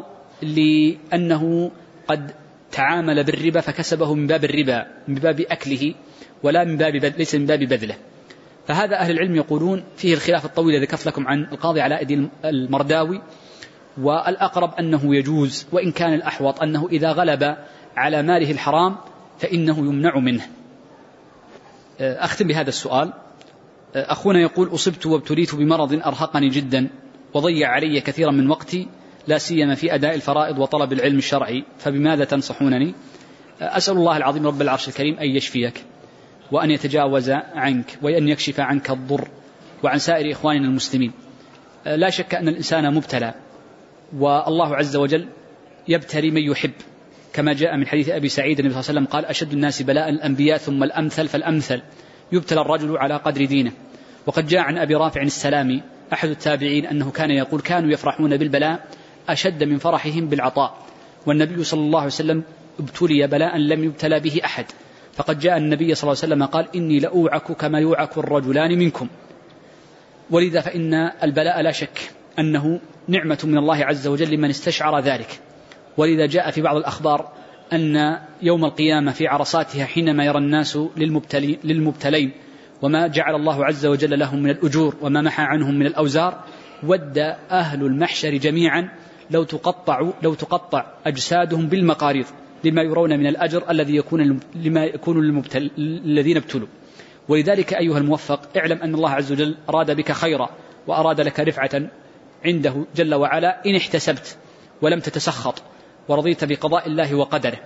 لأنه قد تعامل بالربا فكسبه من باب الربا من باب أكله ولا من باب ليس من باب بذله. فهذا أهل العلم يقولون فيه الخلاف الطويل الذي ذكرت لكم عن القاضي علاء الدين المرداوي، والأقرب أنه يجوز، وإن كان الأحوط أنه إذا غلب على ماله الحرام فإنه يمنع منه. أختم بهذا السؤال. أخونا يقول: أصبت وابتليت بمرض أرهقني جدا وضيع علي كثيرا من وقتي، لا سيما في أداء الفرائض وطلب العلم الشرعي، فبماذا تنصحونني؟ أسأل الله العظيم رب العرش الكريم أن يشفيك وأن يتجاوز عنك وأن يكشف عنك الضر وعن سائر إخواننا المسلمين. لا شك أن الإنسان مبتلى، والله عز وجل يبتلي من يحب، كما جاء من حديث أبي سعيد النبي صلى الله عليه وسلم قال: أشد الناس بلاء الأنبياء ثم الأمثل فالأمثل، يبتلى الرجل على قدر دينه. وقد جاء عن أبي رافع السلامي أحد التابعين أنه كان يقول: كانوا يفرحون بالبلاء أشد من فرحهم بالعطاء، والنبي صلى الله عليه وسلم ابتلي بلاء لم يبتلى به أحد. فقد جاء النبي صلى الله عليه وسلم قال: إني لأوعك كما يوعك الرجلان منكم. ولذا فإن البلاء لا شك أنه نعمة من الله عز وجل لمن استشعر ذلك. ولذا جاء في بعض الأخبار أن يوم القيامة في عرصاتها حينما يرى الناس للمبتلين وما جعل الله عز وجل لهم من الأجور وما محى عنهم من الأوزار، ود أهل المحشر جميعا لو تقطع أجسادهم بالمقاريض لما يرون من الأجر الذي يكون الذين ابتلوا. ولذلك أيها الموفق، اعلم أن الله عز وجل أراد بك خيرا وأراد لك رفعة عنده جل وعلا إن احتسبت ولم تتسخط ورضيت بقضاء الله وقدره.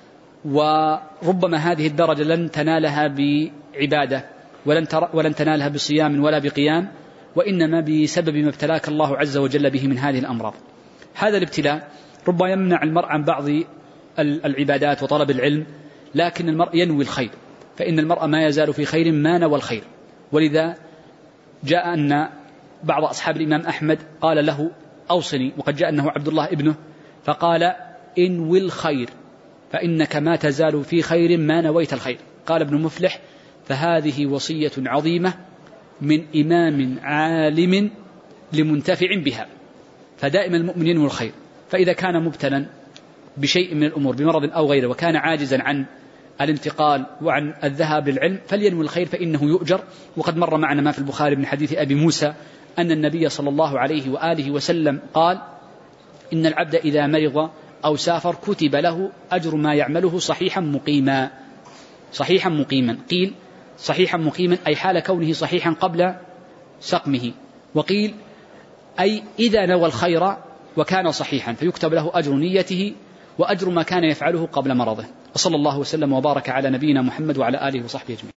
وربما هذه الدرجة لن تنالها بعبادة ولن تنالها بصيام ولا بقيام، وإنما بسبب ما ابتلاك الله عز وجل به من هذه الأمراض. هذا الابتلاء ربما يمنع المرء عن بعض العبادات وطلب العلم، لكن المرء ينوي الخير، فإن المرء ما يزال في خير ما نوى الخير. ولذا جاء أن بعض أصحاب الإمام أحمد قال له: أوصني، وقد جاء أنه عبد الله ابنه، فقال: انوي الخير فإنك ما تزال في خير ما نويت الخير. قال ابن مفلح: فهذه وصية عظيمة من إمام عالم لمنتفع بها. فدائما المؤمن ينوي الخير، فإذا كان مبتلا بشيء من الأمور بمرض أو غيره وكان عاجزا عن الانتقال وعن الذهاب للعلم فلينوي الخير فإنه يؤجر. وقد مر معنا ما في البخاري من حديث أبي موسى أن النبي صلى الله عليه وآله وسلم قال: إن العبد إذا مرض أو سافر كتب له أجر ما يعمله صحيحا مقيما. صحيحا مقيما، قيل صحيحا مقيما أي حال كونه صحيحا قبل سقمه، وقيل أي إذا نوى الخير وكان صحيحا فيكتب له أجر نيته وأجر ما كان يفعله قبل مرضه. وصلى الله وسلم وبارك على نبينا محمد وعلى آله وصحبه أجمعين.